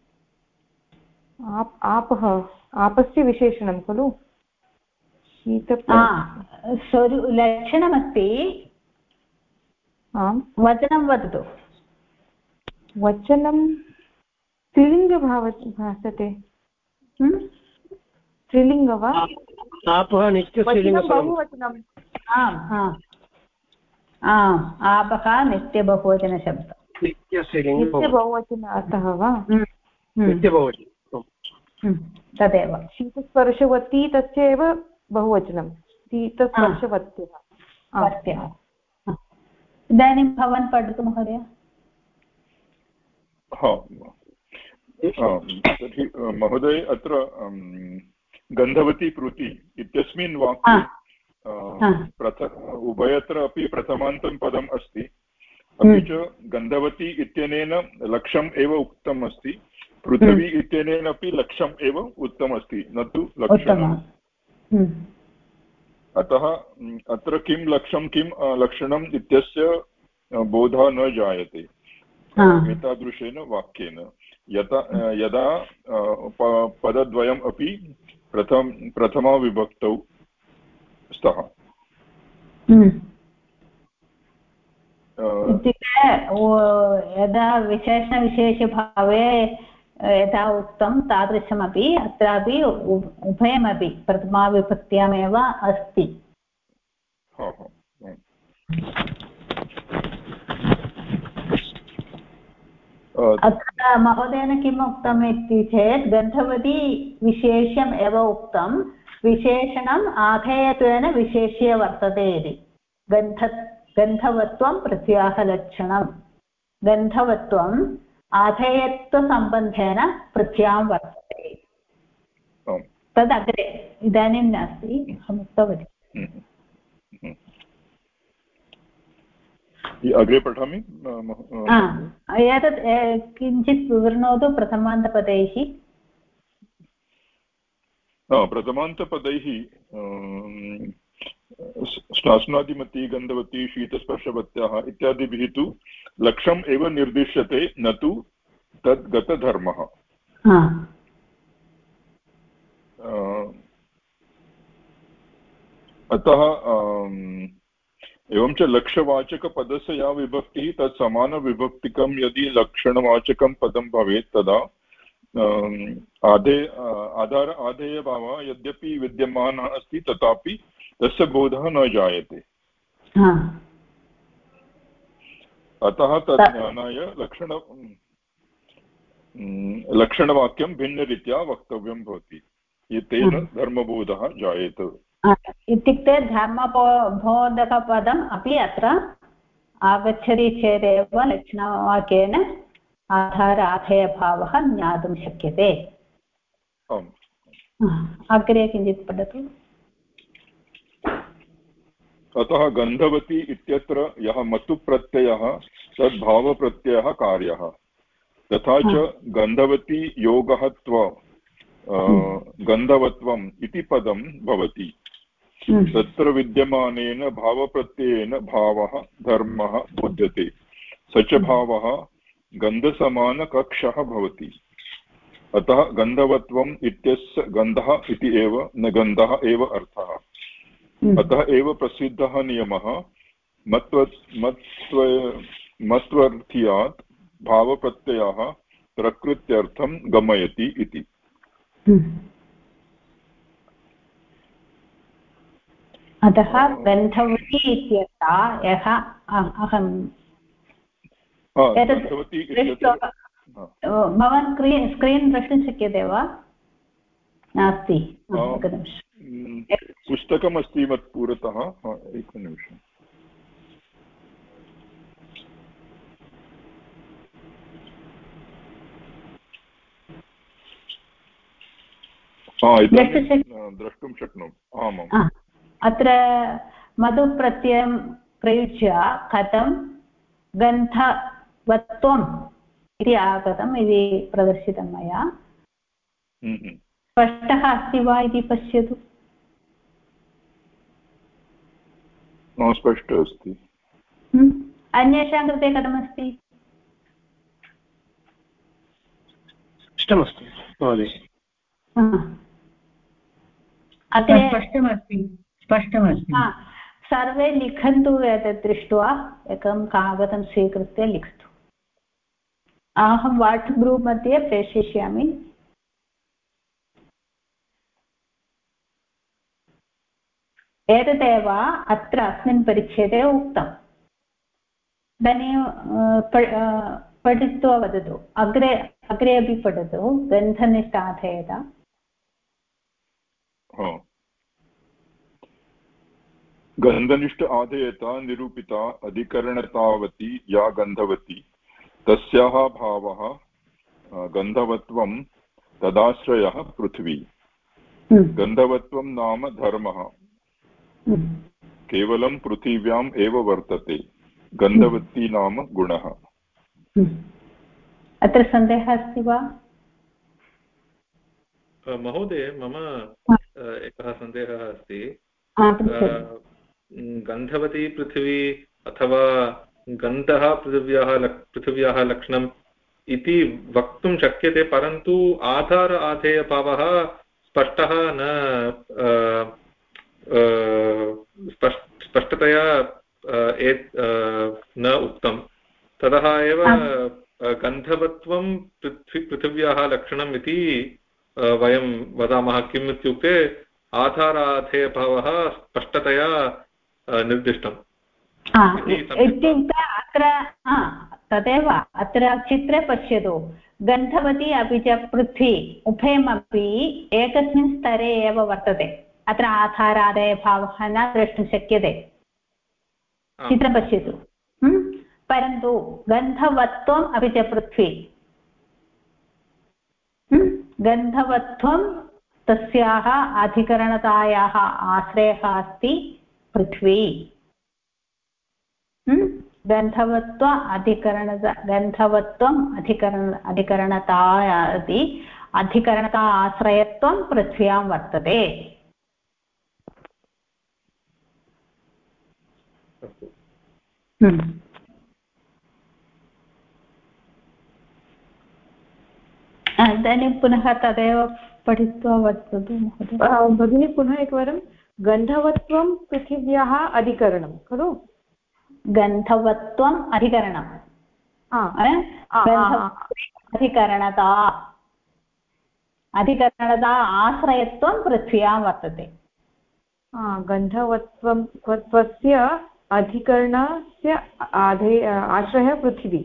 आपः, आपस्य विशेषणं खलु? लक्षणमस्ति। आम्, वचनं वदतु। वचनं स्त्रीलिङ्गभासते। स्त्रीलिङ्ग वा? आपः नित्यस्त्रीलिङ्गं बहुवचनम्। आपः नित्यबहुवचनशब्दः। नित्यबहुवचनार्थः वा? नित्यबहुवचनं तदेव। शीतस्पर्शवती तस्य एव बहुवचनं, शीतस्पर्शवत्यः। इदानीं भवान् पठतु महोदय। तर्हि महोदय अत्र गन्धवती पृथि इत्यस्मिन् वाक्ये उभयत्र अपि प्रथमान्तं पदम् अस्ति, अपि च गन्धवती इत्यनेन लक्ष्यम् एव उक्तम् अस्ति, पृथिवी इत्यनेन अपि लक्ष्यम् एव उक्तम् अस्ति, न तु लक्षणम्। अतः अत्र किं लक्ष्यं किं लक्षणम् इत्यस्य बोधः न जायते एतादृशेन वाक्येन। यदा पदद्वयम् अपि प्रथमा विभक्तौ स्तः। इत्युक्ते यदा विशेषणविशेषभावे यथा उक्तं तादृशमपि अत्रापि उभयमपि प्रथमाविभक्त्यामेव अस्ति। अत्र महोदयेन किम् उक्तम् इति चेत् गन्धवती विशेष्यम् एव उक्तं, विशेषणम् आधेयत्वेन विशेष्ये वर्तते इति। गन्धवत्वं प्रत्याहलक्षणं, गन्धवत्वम् आधेयत्वसम्बन्धेन प्रत्यां वर्तते। तदग्रे, इदानीं नास्ति, अहम् उक्तवती। अग्रे पठामि। एतत् किञ्चित् विवृणोतु प्रथमान्तपदैः। प्रथमान्तपदैः शासनादिमती, गन्धवती, शीतस्पर्शवत्याः इत्यादिभिः तु लक्ष्यम् एव निर्दिश्यते, न तु तद्गतधर्मः। अतः एवं च लक्ष्यवाचकपदस्य या विभक्तिः तत् समानविभक्तिकं यदि लक्षणवाचकं पदं भवेत् तदा आधेयभावः यद्यपि विद्यमानः अस्ति तथापि तस्य बोधः न जायते। अतः तत् ज्ञानाय लक्षणवाक्यं भिन्नरीत्या वक्तव्यं भवति, तेन धर्मबोधः जायेत। इत्युक्ते धर्मबोधकपदम् अपि अत्र आगच्छति चेदेव लक्षणवाक्येन आधाराधेयभावः ज्ञातुं शक्यते। अग्रे किञ्चित् पठतु। अतः गन्धवती इत्यत्र यः मतुप्रत्ययः तद्भावप्रत्ययः कार्यः, तथा च गन्धवती योगः गन्धवत्वम् इति पदं भवति। तत्र विद्यमानेन भावप्रत्ययेन भावः धर्मः बोध्यते, स च भावः गन्धसमानकक्षः भवति। अतः गन्धवत्वम् इत्यस्य गन्धः इति एव न गन्धः एव अर्थः। अतः एव प्रसिद्धः नियमः मत्वर्थीयात् भावप्रत्ययः प्रकृत्यर्थं गमयति इति। अतः गन्धवती इत्यत्र यः भवान् स्क्रीन् द्रष्टुं शक्यते वा? नास्ति, पुस्तकमस्ति मत्पुरतः, एकनिमिषम्। द्रष्टुं शक्नोमि। आमाम्। अत्र मधुप्रत्ययं प्रयुज्य कथं गन्धवत्वम् इति आगतम् इति प्रदर्शितं मया। स्पष्टः अस्ति वा इति पश्यतु। स्पष्टः अस्ति। अन्येषां कृते कथमस्ति? स्पष्टमस्ति महोदय। स्पष्टमस्ति। सर्वे लिखन्तु, एतत् दृष्ट्वा एकं कागदं स्वीकृत्य लिखतु। अहं वाट्सप् ग्रूप् मध्ये प्रेषयिष्यामि। एतदेव अत्र अस्मिन् परिच्छेदे उक्तम्। इदानीं पठित्वा वदतु। अग्रे अपि पठतु। गन्धनिष्ठाधेयत। गन्धनिष्ठ आधेयता निरूपिता अधिकरणतावती या गन्धवती तस्याः भावः गन्धवत्वं तदाश्रयः पृथ्वी। गन्धवत्वं नाम धर्मः केवलं पृथिव्याम् एव वर्तते। गन्धवती नाम गुणः। अत्र सन्देहः अस्ति वा महोदय? मम एकः सन्देहः अस्ति। गन्धवती पृथिवी अथवा गन्धः पृथिव्याः लक्षणम् इति वक्तुं शक्यते, परन्तु आधार आधेयभावः स्पष्टः स्पष्टतया न उक्तं। ततः एव गन्धवत्वं पृथिव्याः लक्षणम् इति वयं वदामः। किम् इत्युक्ते आधाराधेयभावः स्पष्टतया निर्दिष्टम् इत्युक्ते अत्र तदेव अत्र चित्रे पश्यतु। गन्धवती अपि च पृथ्वी उभयमपि एकस्मिन् स्तरे एव वर्तते। अत्र आधाराधेयभावः न द्रष्टुं शक्यते। चित्रं पश्यतु। परन्तु गन्धवत्वम् अपि च पृथ्वी, गन्धवत्वं तस्याः अधिकरणतायाः आश्रयः अस्ति पृथ्वी। गन्धवत्वम् अधिकरणता इति अधिकरणता आश्रयत्वं पृथ्व्यां वर्तते। इदानीं पुनः तदेव पठित्वा वदतु महोदय। भगिनी पुनः एकवारं। गन्धवत्वं पृथिव्याः अधिकरणं खलु? गन्धवत्वम् अधिकरणम् अधिकरणता आश्रयत्वं पृथ्व्यां वर्तते। गन्धवत्वं त्वस्य अधिकरणस्य आश्रयः पृथिवी।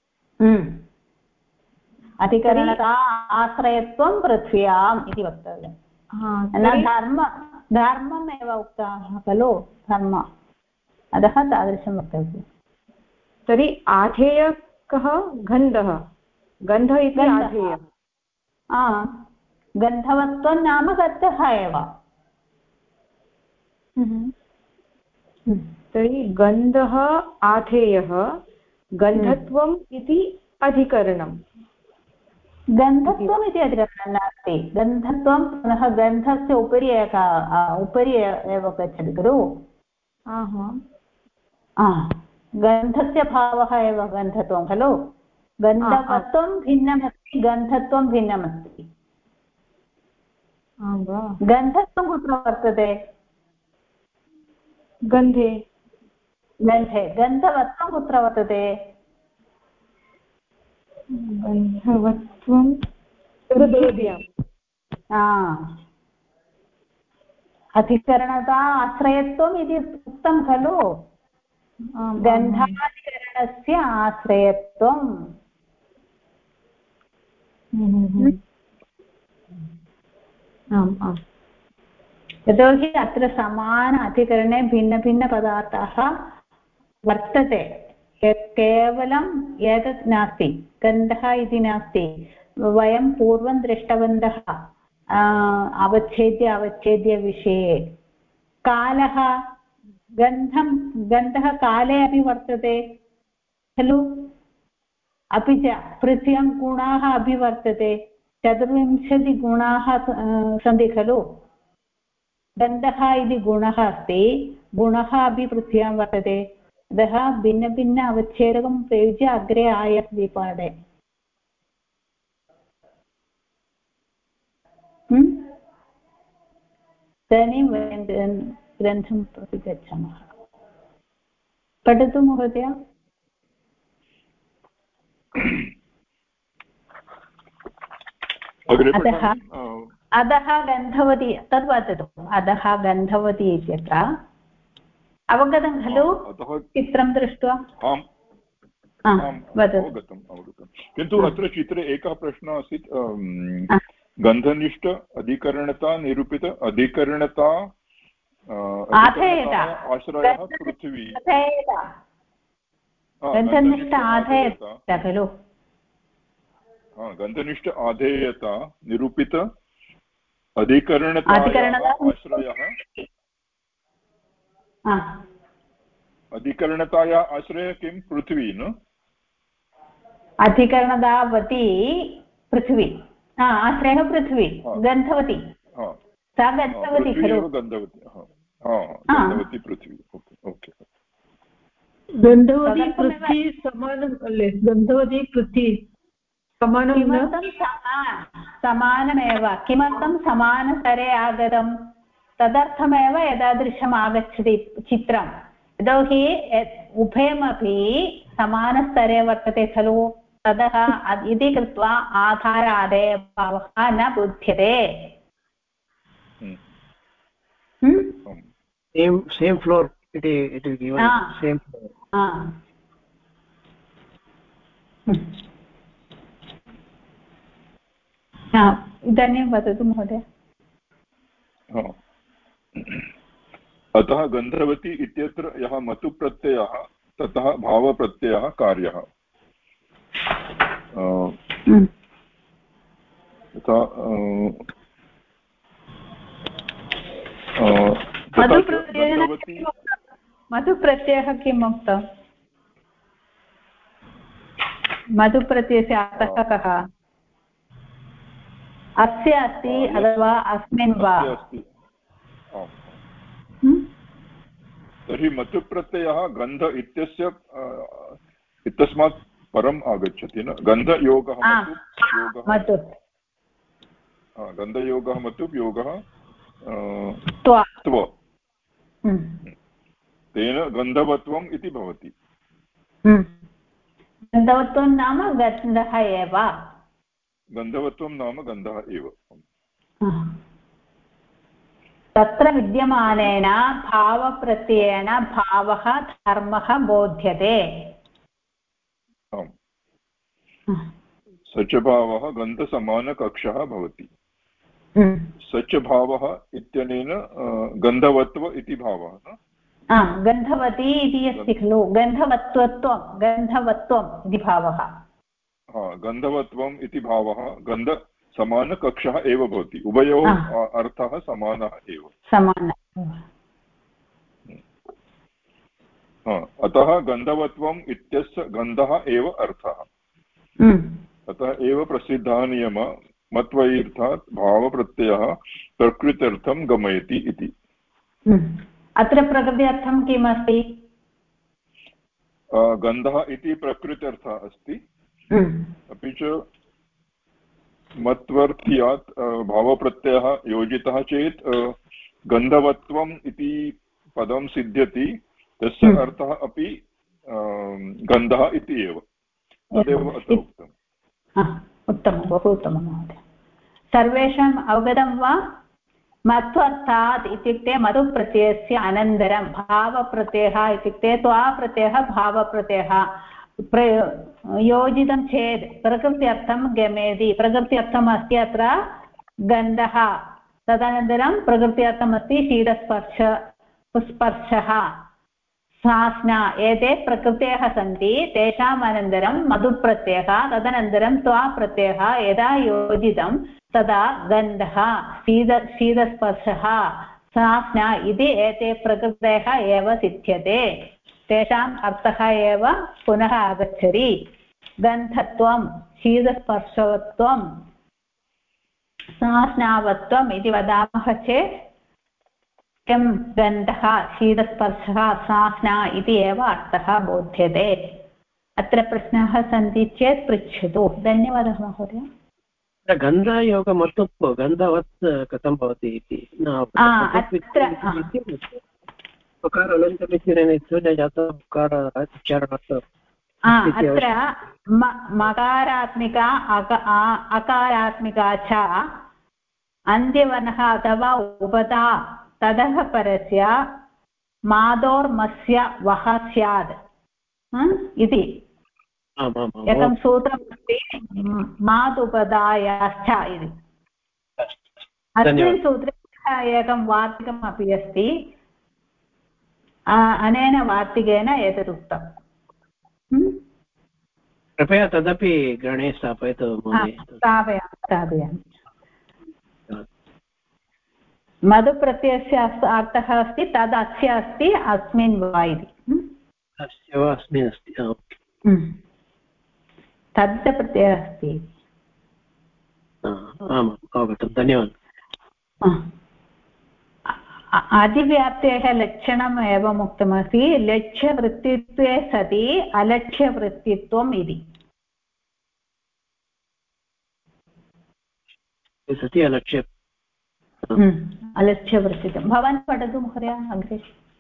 अधिकरणता आश्रयत्वं पृथ्व्याम् इति वक्तव्यम्। धर्मम् एव उक्तः खलु, धर्म, अतः तादृशं वक्तव्यम्। तर्हि आधेयः कः? गन्धः। गन्ध इति आधेयः। गन्धवत्वं नाम गन्धः एव। तर्हि गन्धः आधेयः, गन्धत्वम् इति अधिकरणम्। गन्धत्वम् इति अधिकरणं नास्ति। गन्धत्वं पुनः गन्धस्य उपरि एव गच्छति खलु। गन्धस्य भावः एव गन्धत्वं खलु। गन्धवत्वं भिन्नमस्ति, गन्धत्वं भिन्नमस्ति। गन्धत्वं कुत्र वर्तते? गन्धे। गन्धवत्वं कुत्र वर्तते? गन्धवत्वं पृथिव्याम्। अधिकरणता आश्रयत्वम् इति उक्तं खलु। गन्धाधिकरणस्य आश्रयत्वम्। यतोहि अत्र समान अधिकरणे भिन्नभिन्नपदार्थाः वर्तते। केवलम् एतत् नास्ति, गन्धः इति नास्ति। वयं पूर्वं दृष्टवन्तः अवच्छेद्य विषये। कालः, गन्धः काले अपि वर्तते खलु। अपि च पृथ्व्यां गुणाः अपि वर्तते। 24 गुणाः सन्ति खलु। गन्धः इति गुणः अस्ति, गुणः अपि पृथ्व्यां वर्तते। अतः भिन्न अवच्छेदकं प्रयुज्य अग्रे आयाति पाठे। इदानीं वयं ग्रन्थं प्रति गच्छामः। पठतु महोदय। अधः गन्धवती तद् वदतु। अधः गन्धवती इत्यत्र अवगतं खलु चित्रं दृष्ट्वा? अवगतम्। किन्तु अत्र चित्रे एकः प्रश्नः आसीत्, गन्धनिष्ठ अधिकरणता निरूपित अधिकरणता आश्रयः पृथ्वी। गन्धनिष्ठ आधेयत खलु? गन्धनिष्ठ आधेयता निरूपित अधिकरणतायाः आश्रयः अधिकरणतायाः आश्रयः किं? पृथ्वी न? अधिकरणतावती पृथ्वी। आश्रयः पृथ्वी। गन्धवती सा गन्धवती खलु? गन्धवती पृथ्वी। ओके। गन्धवती पृथ्वी समानं खलु? गन्धवती पृथ्वी समानमेव। किमर्थं समानस्तरे आगतं? तदर्थमेव एतादृशम् आगच्छति चित्रं। यतोहि उभयमपि समानस्तरे वर्तते खलु, ततः इति कृत्वा आधारादेयभावः न बुध्यते। सेम् फ्लोर् इति सेम् फ्लोर्। इदानीं वदतु महोदय। अतः गन्धवती इत्यत्र यः मतुप्रत्ययः ततः भावप्रत्ययः कार्यः। मधुप्रत्ययः किम् उक्तम्? मधुप्रत्ययस्य अर्थः कः? अस्य अस्ति अथवा अस्मिन् वा? तर्हि मतुप्रत्ययः गन्ध इत्यस्मात् परम् आगच्छति न? गन्धयोगः गन्धयोगः मतुप् योगः त्व, तेन गन्धवत्वम् इति भवति। गन्धवत्वं नाम गन्धः एव। गन्धवत्वं नाम गन्धः एव। तत्र विद्यमानेन भावप्रत्ययेन भावः धर्मः बोध्यते। स च भावः गन्धसमानकक्षः भवति। स च भावः इत्यनेन गन्धवत्व इति भावः न? गन्धवती इति अस्ति खलु, गन्धवत्वम् इति भावः। गन्धवत्वम् इति भावः गन्धसमानकक्षः एव भवति। उभयोः अर्थः समानः एव। अतः गन्धवत्वम् इत्यस्य गन्धः एव अर्थः। अतः एव प्रसिद्धः नियमः मत्वैर्थात् भावप्रत्ययः प्रकृत्यर्थं गमयति इति। अत्र प्रकृत्यर्थं किम् अस्ति? गन्धः इति प्रकृत्यर्थः अस्ति। अपि च मत्वर्थ्यात् भावप्रत्ययः योजितः चेत् गन्धवत्वम् इति पदं सिद्ध्यति। तस्य अर्थः अपि गन्धः इति एव। तदेव अत्र उक्तम्। उत्तमं, बहु उत्तमं महोदय। सर्वेषाम् अवगतं वा? मत्वर्थात् इत्युक्ते मधुप्रत्ययस्य अनन्तरं भावप्रत्ययः इत्युक्ते त्वाप्रत्ययः भावप्रत्ययः योजितं चेत् प्रकृत्यर्थं गमयति। प्रकृत्यर्थम् अस्ति अत्र गन्धः, तदनन्तरं प्रकृत्यर्थम् अस्ति शीतस्पर्शः, सास्ना। एते प्रकृतयः सन्ति। तेषाम् अनन्तरं मधुप्रत्ययः, तदनन्तरं त्वाप्रत्ययः यदा योजितं तदा गन्धः, शीतस्पर्शः, सास्ना इति एते प्रकृतयः एव सिद्ध्यते। तेषाम् अर्थः एव पुनः आगच्छति। गन्धत्वं, शीतस्पर्शवत्वं, सास्नावत्वम् इति वदामः चेत् किं गन्धः, शीतस्पर्शः, सास्ना इति एव अर्थः बोध्यते। अत्र प्रश्नाः सन्ति चेत् पृच्छतु। धन्यवादः महोदय। गन्धयोगमतुप् गन्धवत् कथं भवति इति उकार अनन्तमित्यनेन जातः उकार उच्चारणार्थं अत्र मकारात्मिका अकारात्मिका च अन्त्यवर्णः अथवा उपधा ततः परस्य मादोर्मस्य वः स्यात् इति एकं सूत्रमस्ति मादुपधायाश्च इति अस्मिन् सूत्रे एकं वार्तिकमपि अस्ति अनेन वार्तिकेन एतदुक्तम् कृपया तदपि गणे स्थापयतु स्थापयामि मधुप्रत्ययस्य अर्थः अस्ति तद् अस्य अस्ति अस्मिन् वा इति अस्य वा अस्मिन् अस्ति तद् प्रत्ययः अस्ति आमाम् अवगतं धन्यवादः अधिव्याप्तेः लक्षणम् एवम् उक्तमस्ति लक्ष्यवृत्तित्वे सति अलक्ष्यवृत्तित्वम् इति सति अलक्ष्यवृत्तित्वं भवान् पठतु महोदय अग्रे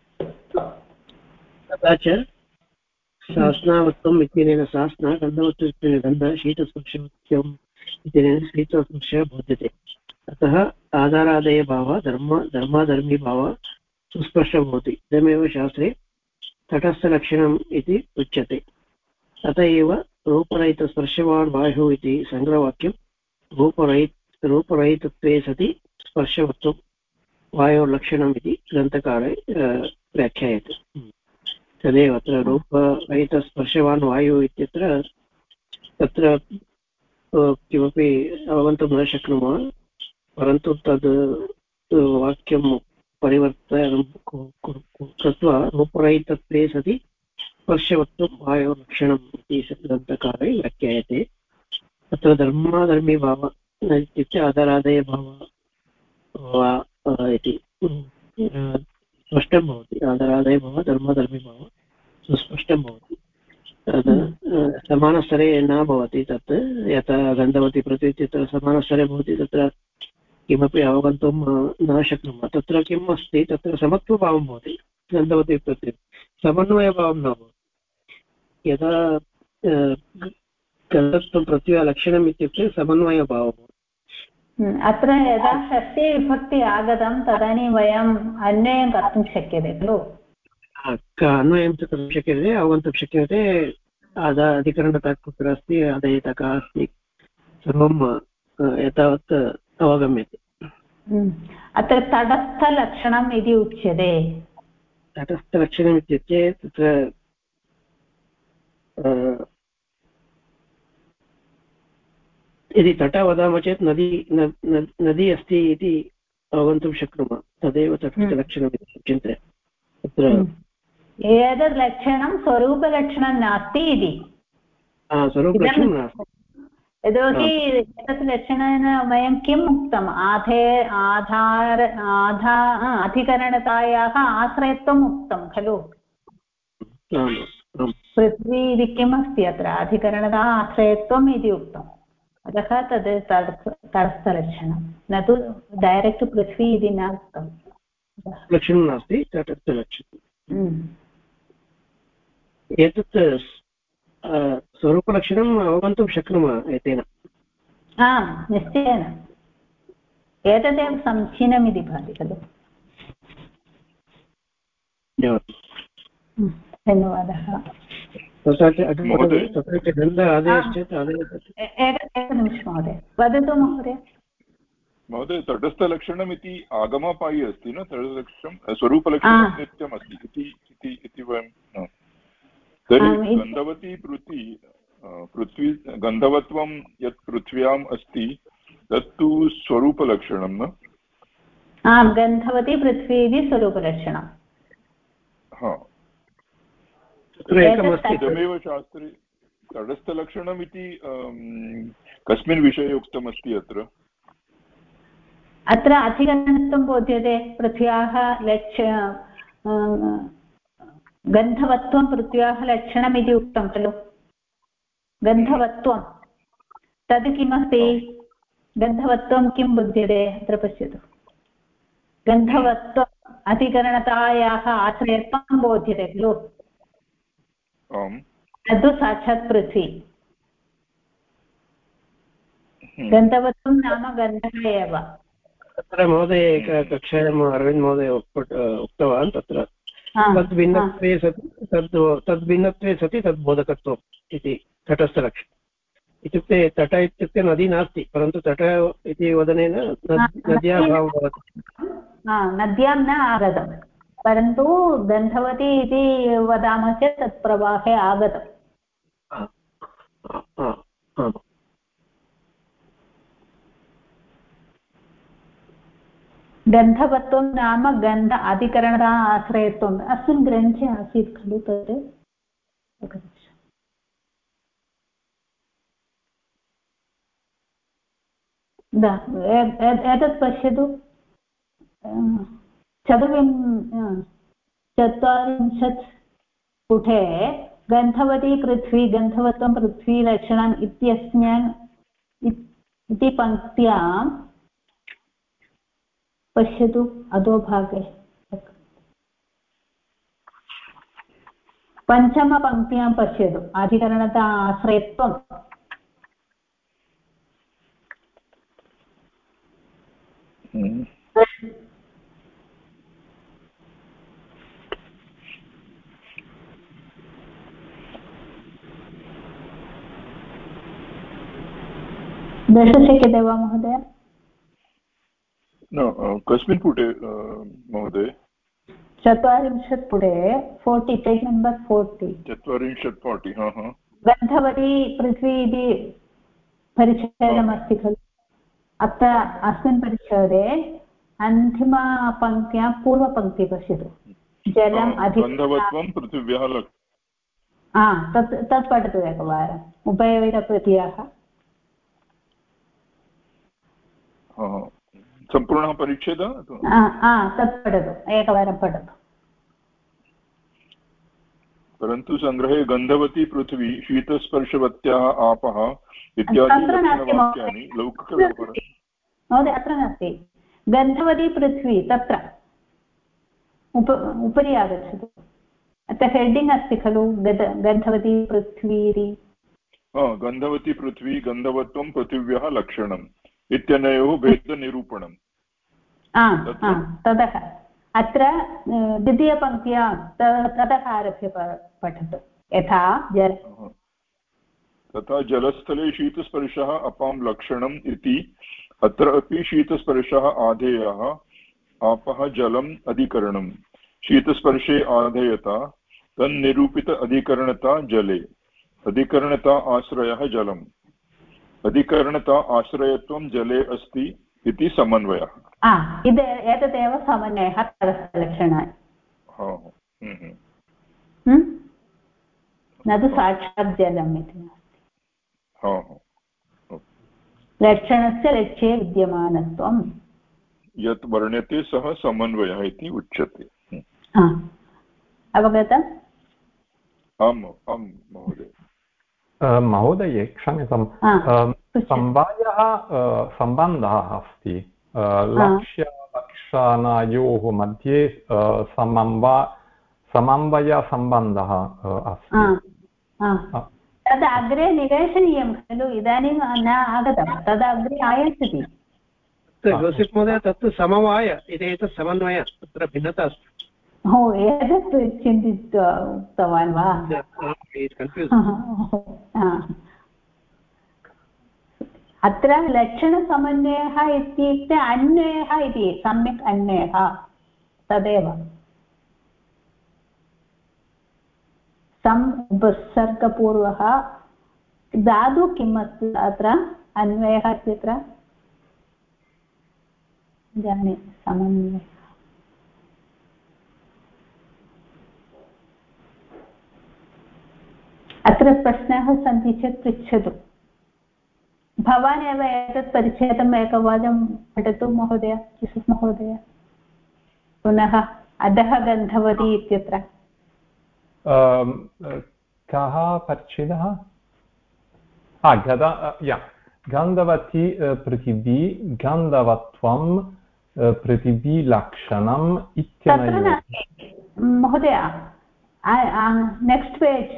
तथा च शासनावत्वम् इत्यनेन शासना गन्धवत्वम् इत्यनेन गन्धः शीतस्पर्शवत्वम् इत्यनेन शीतस्पर्शः बोध्यते अतः आधारादयभावः धर्माधर्मी भावः सुस्पष्टः भवति इदमेव शास्त्रे तटस्थलक्षणम् इति उच्यते अत एव रूपरहितस्पर्शवान् वायुः इति सङ्ग्रहवाक्यं रूपरहितत्वे सति स्पर्शवत्वं वायोर्लक्षणम् इति ग्रन्थकारे व्याख्यायते तदेव अत्र रूपरहितस्पर्शवान् वायुः इत्यत्र तत्र किमपि अवगन्तुं न शक्नुमः परन्तु तद् वाक्यं परिवर्तनं कृत्वा रूपरहितत्वे सति स्पर्शवत्वं वायोर्लक्षणम् इति ग्रन्थकारे व्याख्यायते तत्र धर्माधर्मी भावः इत्युक्ते आधारादयभावः इति स्पष्टं भवति आधारादयभावः धर्माधर्मी भावः सुस्पष्टं भवति तद् समानस्तरे न भवति तत् यथा गन्धवती पृथ्वी इत्यत्र समानस्तरे भवति तत्र किमपि अवगन्तुं न शक्नुमः तत्र किम् अस्ति तत्र समत्वभावं भवति गन्धवती पृथ्वी समन्वयभावं न भवति यदा गन्धत्वं पृथ्व्याः लक्षणम् इत्युक्ते समन्वयभावः अत्र यदा षष्ठी विभक्ति आगतं तदानीं वयम् अन्वयं कर्तुं शक्यते खलु अन्वयं च कर्तुं शक्यते अवगन्तुं शक्यते अधिकरणतः कुत्र अस्ति आदयतकः अस्ति सर्वं एतावत् अवगम्यते अत्र तटस्थलक्षणम् इति उच्यते तटस्थलक्षणम् इत्युक्ते तत्र यदि तटः वदामः चेत् नदी अस्ति इति अवगन्तुं शक्नुमः तदेव तटस्थलक्षणम् इति चिन्तय तत्र एतद् लक्षणं स्वरूपलक्षणं नास्ति इति स्वरूपलक्षणं नास्ति यतोहि एतत् लक्षणेन वयं किम् उक्तम् अधिकरणतायाः आश्रयत्वम् उक्तं खलु पृथ्वी इति किम् अस्ति अत्र अधिकरणता आश्रयत्वम् इति उक्तम् अतः तद् तटस्थलक्षणं न तु डैरेक्ट् पृथ्वी इति न उक्तं लक्षणं नास्ति तटस्थलक्षणम् एतत् स्वरूपलक्षणम् अवगन्तुं शक्नुमः एतेन आम् निश्चयेन एतदेव समीचीनमिति भाति खलु धन्यवादः तथा च गन्ध आदेशश्चेत् एकनिमिषं महोदय वदतु महोदय महोदय तटस्थलक्षणम् इति आगमपायि अस्ति न तटस्थलक्षणं स्वरूपलक्षणं नित्यम् अस्ति इति वयं तर्हि गन्धवती पृथ्वी गन्धवत्वं यत् पृथ्व्याम् अस्ति तत्तु स्वरूपलक्षणं न आम् गन्धवती पृथ्वी इति स्वरूपलक्षणं इदमेव शास्त्रे तटस्थलक्षणम् इति कस्मिन् विषये उक्तमस्ति अत्र अधिकरणत्वं बोध्यते पृथ्व्याः गन्धवत्वं पृथ्व्याः लक्षणम् इति उक्तं खलु गन्धवत्वं तद् किमस्ति गन्धवत्वं किं बुध्यते अत्र पश्यतु गन्धवत्वम् अधिकरणतायाः आश्रयत्वं बोध्यते खलु तद् साक्षात् पृथ्वी गन्धवत्वं नाम गन्धः एव तत्र महोदय एककक्षायाम् अरविन्द महोदय उक्तवान् तत्र तद्भिन्नत्वे सति तद्भिन्नत्वे सति तद्बोधकत्वम् इति तटस्थलक्षणम् इत्युक्ते तट इत्युक्ते नदी नास्ति परन्तु तट इति वदनेन नद्याः अभावः भवति नद्यां न आगतं परन्तु गन्धवती इति वदामः चेत् तत् प्रवाहे आगतम् गन्धवत्वं नाम गन्ध अधिकरणता आश्रयत्वम् अस्मिन् ग्रन्थे आसीत् खलु तत् एतत् पश्यतु 44 पुटे गन्धवती पृथ्वी गन्धवत्वं पृथ्वी लक्षणम् इत्यस्मिन् इति पङ्क्त्यां पश्यतु अधोभागे पञ्चमपङ्क्त्यां पश्यतु अधिकरणता आश्रयत्वम् द्रष्टुं शक्यते वा महोदय कस्मिन् पुटे महोदय 40 पुटे 40 पेज् नम्बर् 40 गन्धवती पृथ्वी इति परिच्छेदमस्ति खलु अत्र अस्मिन् परिच्छेदे अन्तिमपङ्क्त्यां पूर्वपङ्क्ति पश्यतु जलम् गन्धवत्वं पृथिव्याः तत् पठतु एकवारम् उभयविधप्रत्ययाः सम्पूर्णः परिच्छेदः तत् पठतु एकवारं पठतु परन्तु सङ्ग्रहे गन्धवती पृथ्वी शीतस्पर्शवत्याः आपः इत्यादि लक्षणवाक्यानि लौकिकव्यवहारः महोदय अत्र नास्ति गन्धवती पृथ्वी तत्र उपरि आगच्छतु अत्र हेडिङ्ग् अस्ति खलु गन्धवती पृथ्वी गन्धवती पृथ्वी गन्धवत्वं पृथिव्याः लक्षणम् इत्यनयोः भेदनिरूपणम् ततः अत्र द्वितीयपङ्क्त्यां ततः आरभ्य पठतु यथा तथा जलस्थले शीतस्पर्शः अपां लक्षणम् इति अत्र अपि शीतस्पर्शः आधेयः आपः जलम् अधिकरणम् शीतस्पर्शे आधेयता तन्निरूपित अधिकरणता जले अधिकरणता आश्रयः जलम् अधिकरणता आश्रयत्वं जले अस्ति इति समन्वयः एतदेव समन्वयः तटस्थलक्षणाय न तु साक्षात् जलम् इति नास्ति लक्षणस्य लक्ष्ये विद्यमानत्वं यत् वर्ण्यते सः समन्वयः इति उच्यते अवगतम् आम् महोदय महोदये क्षम्यतां सम्बन्धः अस्ति लक्ष्यलक्षणयोः मध्ये समन्वयसम्बन्धः अस्ति तद् अग्रे निवेशनीयं खलु इदानीं न आगतं तद् अग्रे आयास्यति जोसेफ् महोदय तत्तु समवाय इति एतत् समन्वय तत्र भिन्नता अस्ति एतत् चिन्तित्वा उक्तवान् वा अत्र लक्षणसमन्वयः इत्युक्ते अन्वयः इति सम्यक् अन्वयः तदेव सम् उपसर्गपूर्वः धातु किम् अस्ति अत्र अन्वयः इत्यत्र जाने समन्वयः अत्र प्रश्नाः सन्ति चेत् पृच्छतु भवान् एव एतत् परिच्छेदम् एकवारं पठतु महोदय युसुफ् महोदय पुनः अधः गन्धवती इत्यत्र कः परिच्छेदः गन्धवती पृथिवी गन्धवत्वं पृथिवीलक्षणम् इत्यनयोः महोदय नेक्स्ट् पेज्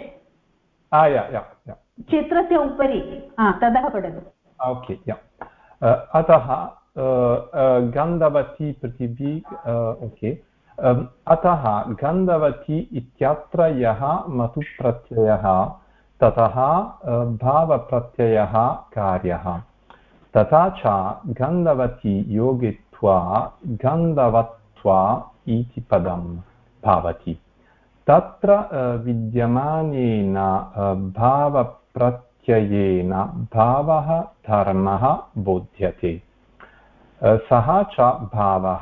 चित्रस्य उपरि ततः पठतु ओके अतः गन्धवती पृथिवी ओके अतः गन्धवती इत्यत्र यः मतुप्रत्ययः ततः भावप्रत्ययः कार्यः तथा च गन्धवती योगित्वा गन्धवत्वा इति पदं भवति तत्र विद्यमानेन भावप्रत्ययेन भावः धर्मः बोध्यते सः च भावः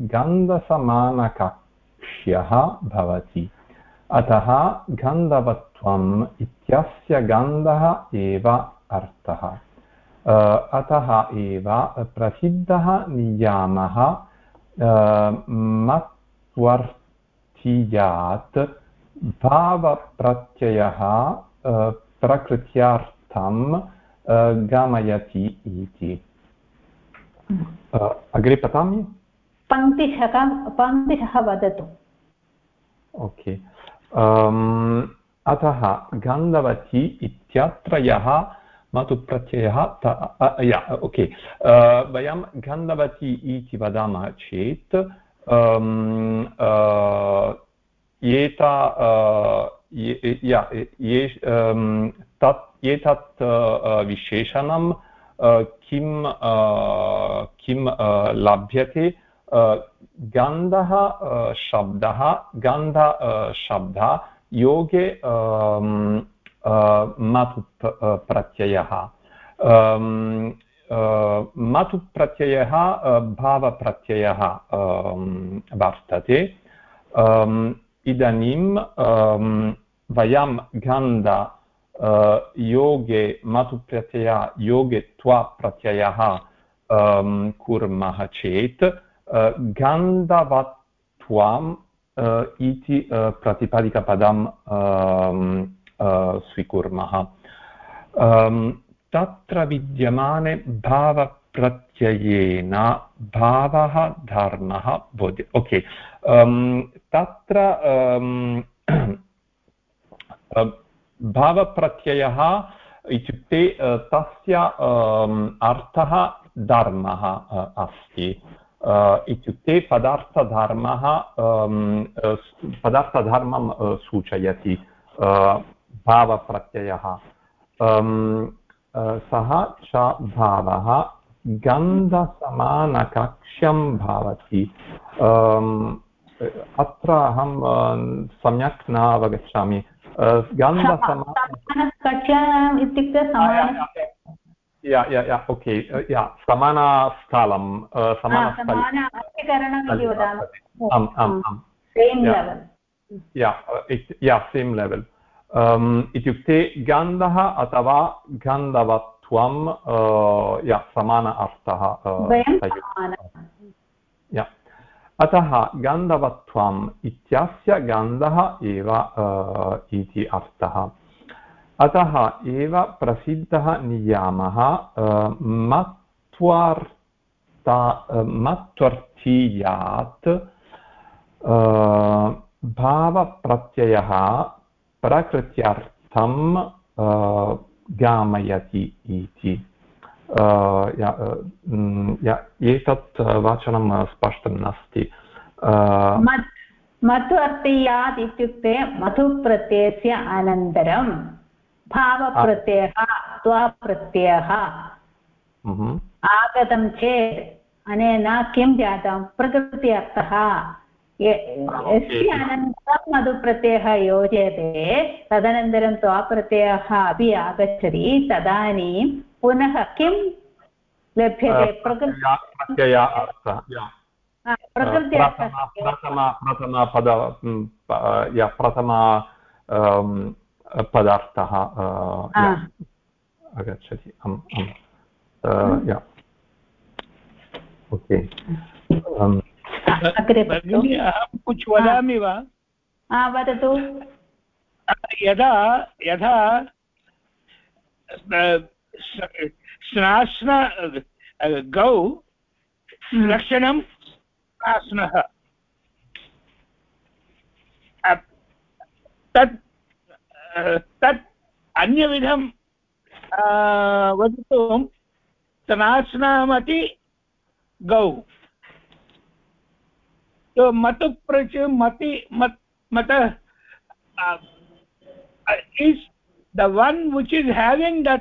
गन्धसमानकक्ष्यः भवति अतः गन्धवत्वम् इत्यस्य गन्धः एव अर्थः अतः एव प्रसिद्धः नियमः मत्वर्थीयात् भावप्रत्ययः प्रकृत्यार्थं गमयति इति अग्रे पठामि पङ्क्तिशः वदतु ओके अतः गन्धवती इत्यत्र यः मतुप्रत्ययः ओके वयं गन्धवती इति वदामः चेत् एतत् विशेषणं किं लभ्यते गन्धः शब्दः योगे मतुप्रत्ययः मतुप्रत्ययः भावप्रत्ययः वर्तते इदानीं वयं गन्ध योगे मतुप्रत्यय योगे त्वा प्रत्ययः कुर्मः चेत् गन्धवत्वम् इति प्रतिपदिकपदं स्वीकुर्मः तत्र विद्यमाने भावप्रत्ययेन भावः धर्मः बोध्यते ओके तत्र भावप्रत्ययः इत्युक्ते तस्य अर्थः धर्मः अस्ति इत्युक्ते पदार्थधर्मं सूचयति भावप्रत्ययः सः च भावः गन्धसमानकक्ष्यं भवति अत्र अहं सम्यक् न अवगच्छामि गन्धसमानकक्ष्याम् इत्युक्ते ओके समानस्थलं सेम् लेवल् इत्युक्ते गन्धः अथवा गन्धवत्वं समान अर्थः अतः गन्धवत्वम् इत्यस्य गन्धः एव इति अर्थः अतः एव प्रसिद्धः नियमः मत्वर्थीयात् भावप्रत्ययः प्रकृत्यर्थं गामयति इति एतत् वचनं स्पष्टं नास्ति मतुप्रत्ययात् इत्युक्ते मतुप्रत्ययस्य अनन्तरं भावप्रत्ययः त्वाप्रत्ययः आगतं चेत् अनेन किं जातं प्रकृत्यर्थः यस्य अनन्तरं मधुप्रत्ययः योज्यते तदनन्तरं त्वाप्रत्ययः अपि आगच्छति तदानीं पुनः किं लभ्यते प्रथम पदार्थः आगच्छति ओके अहं कुछ वदामि वा वदतु यदा स्नास्न गौ लक्षणं स्नास्नः तत् अन्यविधं वदितुं स्नास्नामति गौ तो मतु प्रच मति मत is the one which is having that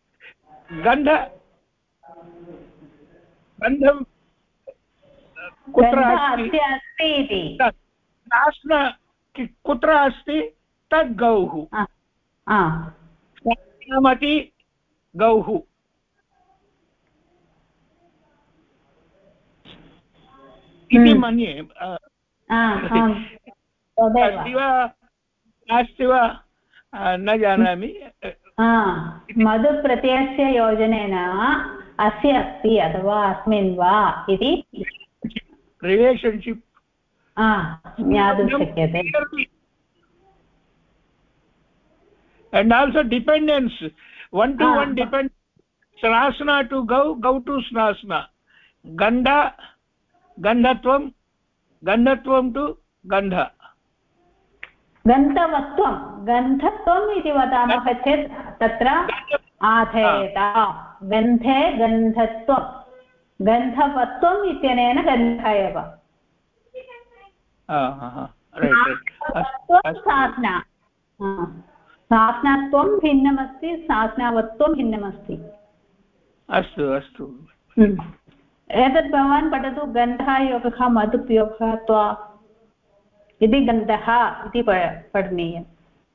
गन्धं कुत्र अस्ति नास्न कुत्र अस्ति तद् गौः स्नास्नामति गौः इति मन्ये अस्ति वा नास्ति वा न जानामि मधुप्रत्ययस्य योजनेन अस्य अस्ति अथवा अस्मिन् वा इति रिलेशन्शिप् ज्ञातुं शक्यते and also dependence, one to one depend. Snasna to gau, gau to snasna. Gandhatvam to gandha. गन्धत्वम् इति वदामः चेत् तत्र आधेयत गन्धे गन्धवत्वम् इत्यनेन गन्धः एव सास्नात्वं भिन्नमस्ति सास्नावत्वं भिन्नमस्ति अस्तु अस्तु एतत् भवान् पठतु गन्धः योगः मधुपयोगः त्वा इति गन्धः इति पठनीयम्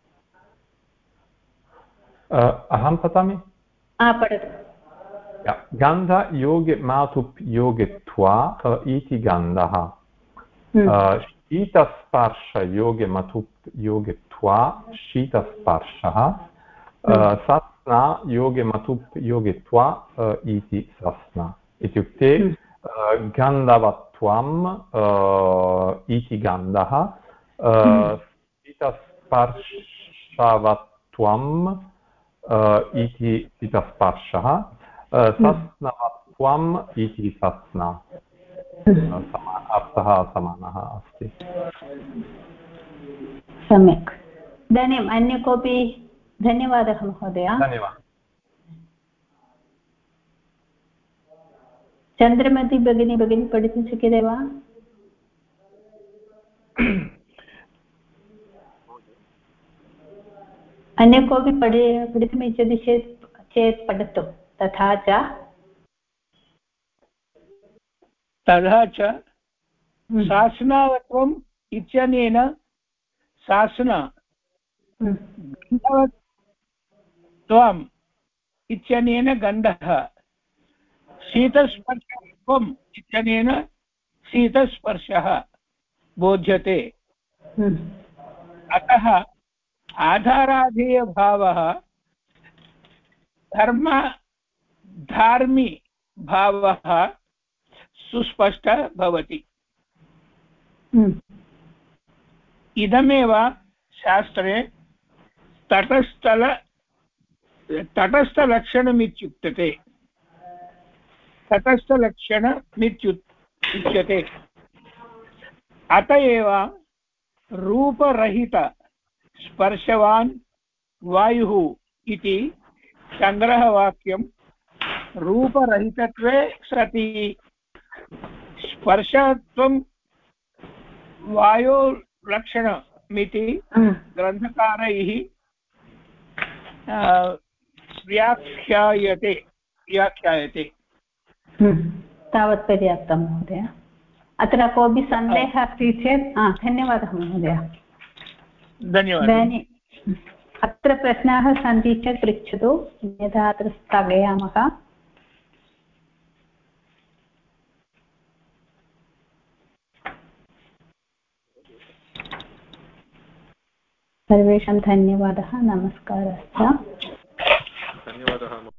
अहं पठामि पठतु गन्धयोगे मातुप्योगित्वा इति गन्धः शीतस्पर्शयोगे मतुप्योगित्वा शीतस्पर्शः सस्ना योगे मतुप्योगित्वा इति सस्ना इत्युक्ते गन्धवत्वम् इति गन्धः शीतस्पर्शवत्वम् इति शीतस्पर्शः सस्नवत्वम् इति सस्ना अर्थः समानः अस्ति सम्यक् इदानीम् अन्य कोऽपि धन्यवादः महोदय धन्यवादः चन्द्रमती भगिनी पठितुं शक्यते वा अन्य कोऽपि पठितुमिच्छति चेत् पठतु तथा च शासनावत्वम् इत्यनेन शासन गन्धवत्वम् इत्यनेन गन्धः शीतस्पर्शत्वम् इत्यनेन शीतस्पर्शः बोध्यते अतः आधाराधेयभावः धार्मी भावः सुस्पष्टः भवति इदमेव शास्त्रे तटस्थलक्षणमित्युच्यते अत एव रूपरहित स्पर्शवान् वायुः इति सङ्ग्रहवाक्यं रूपरहितत्वे सति स्पर्शत्वं वायोर्लक्षणमिति ग्रन्थकारैः व्याख्यायते तावत् पर्याप्तं महोदय अत्र कोऽपि सन्देहः अस्ति चेत् धन्यवादः महोदय धन्यवादः अत्र प्रश्नाः सन्ति चेत् पृच्छतु अन्यथा अत्र स्थगयामः सर्वेषां धन्यवादः नमस्कारः।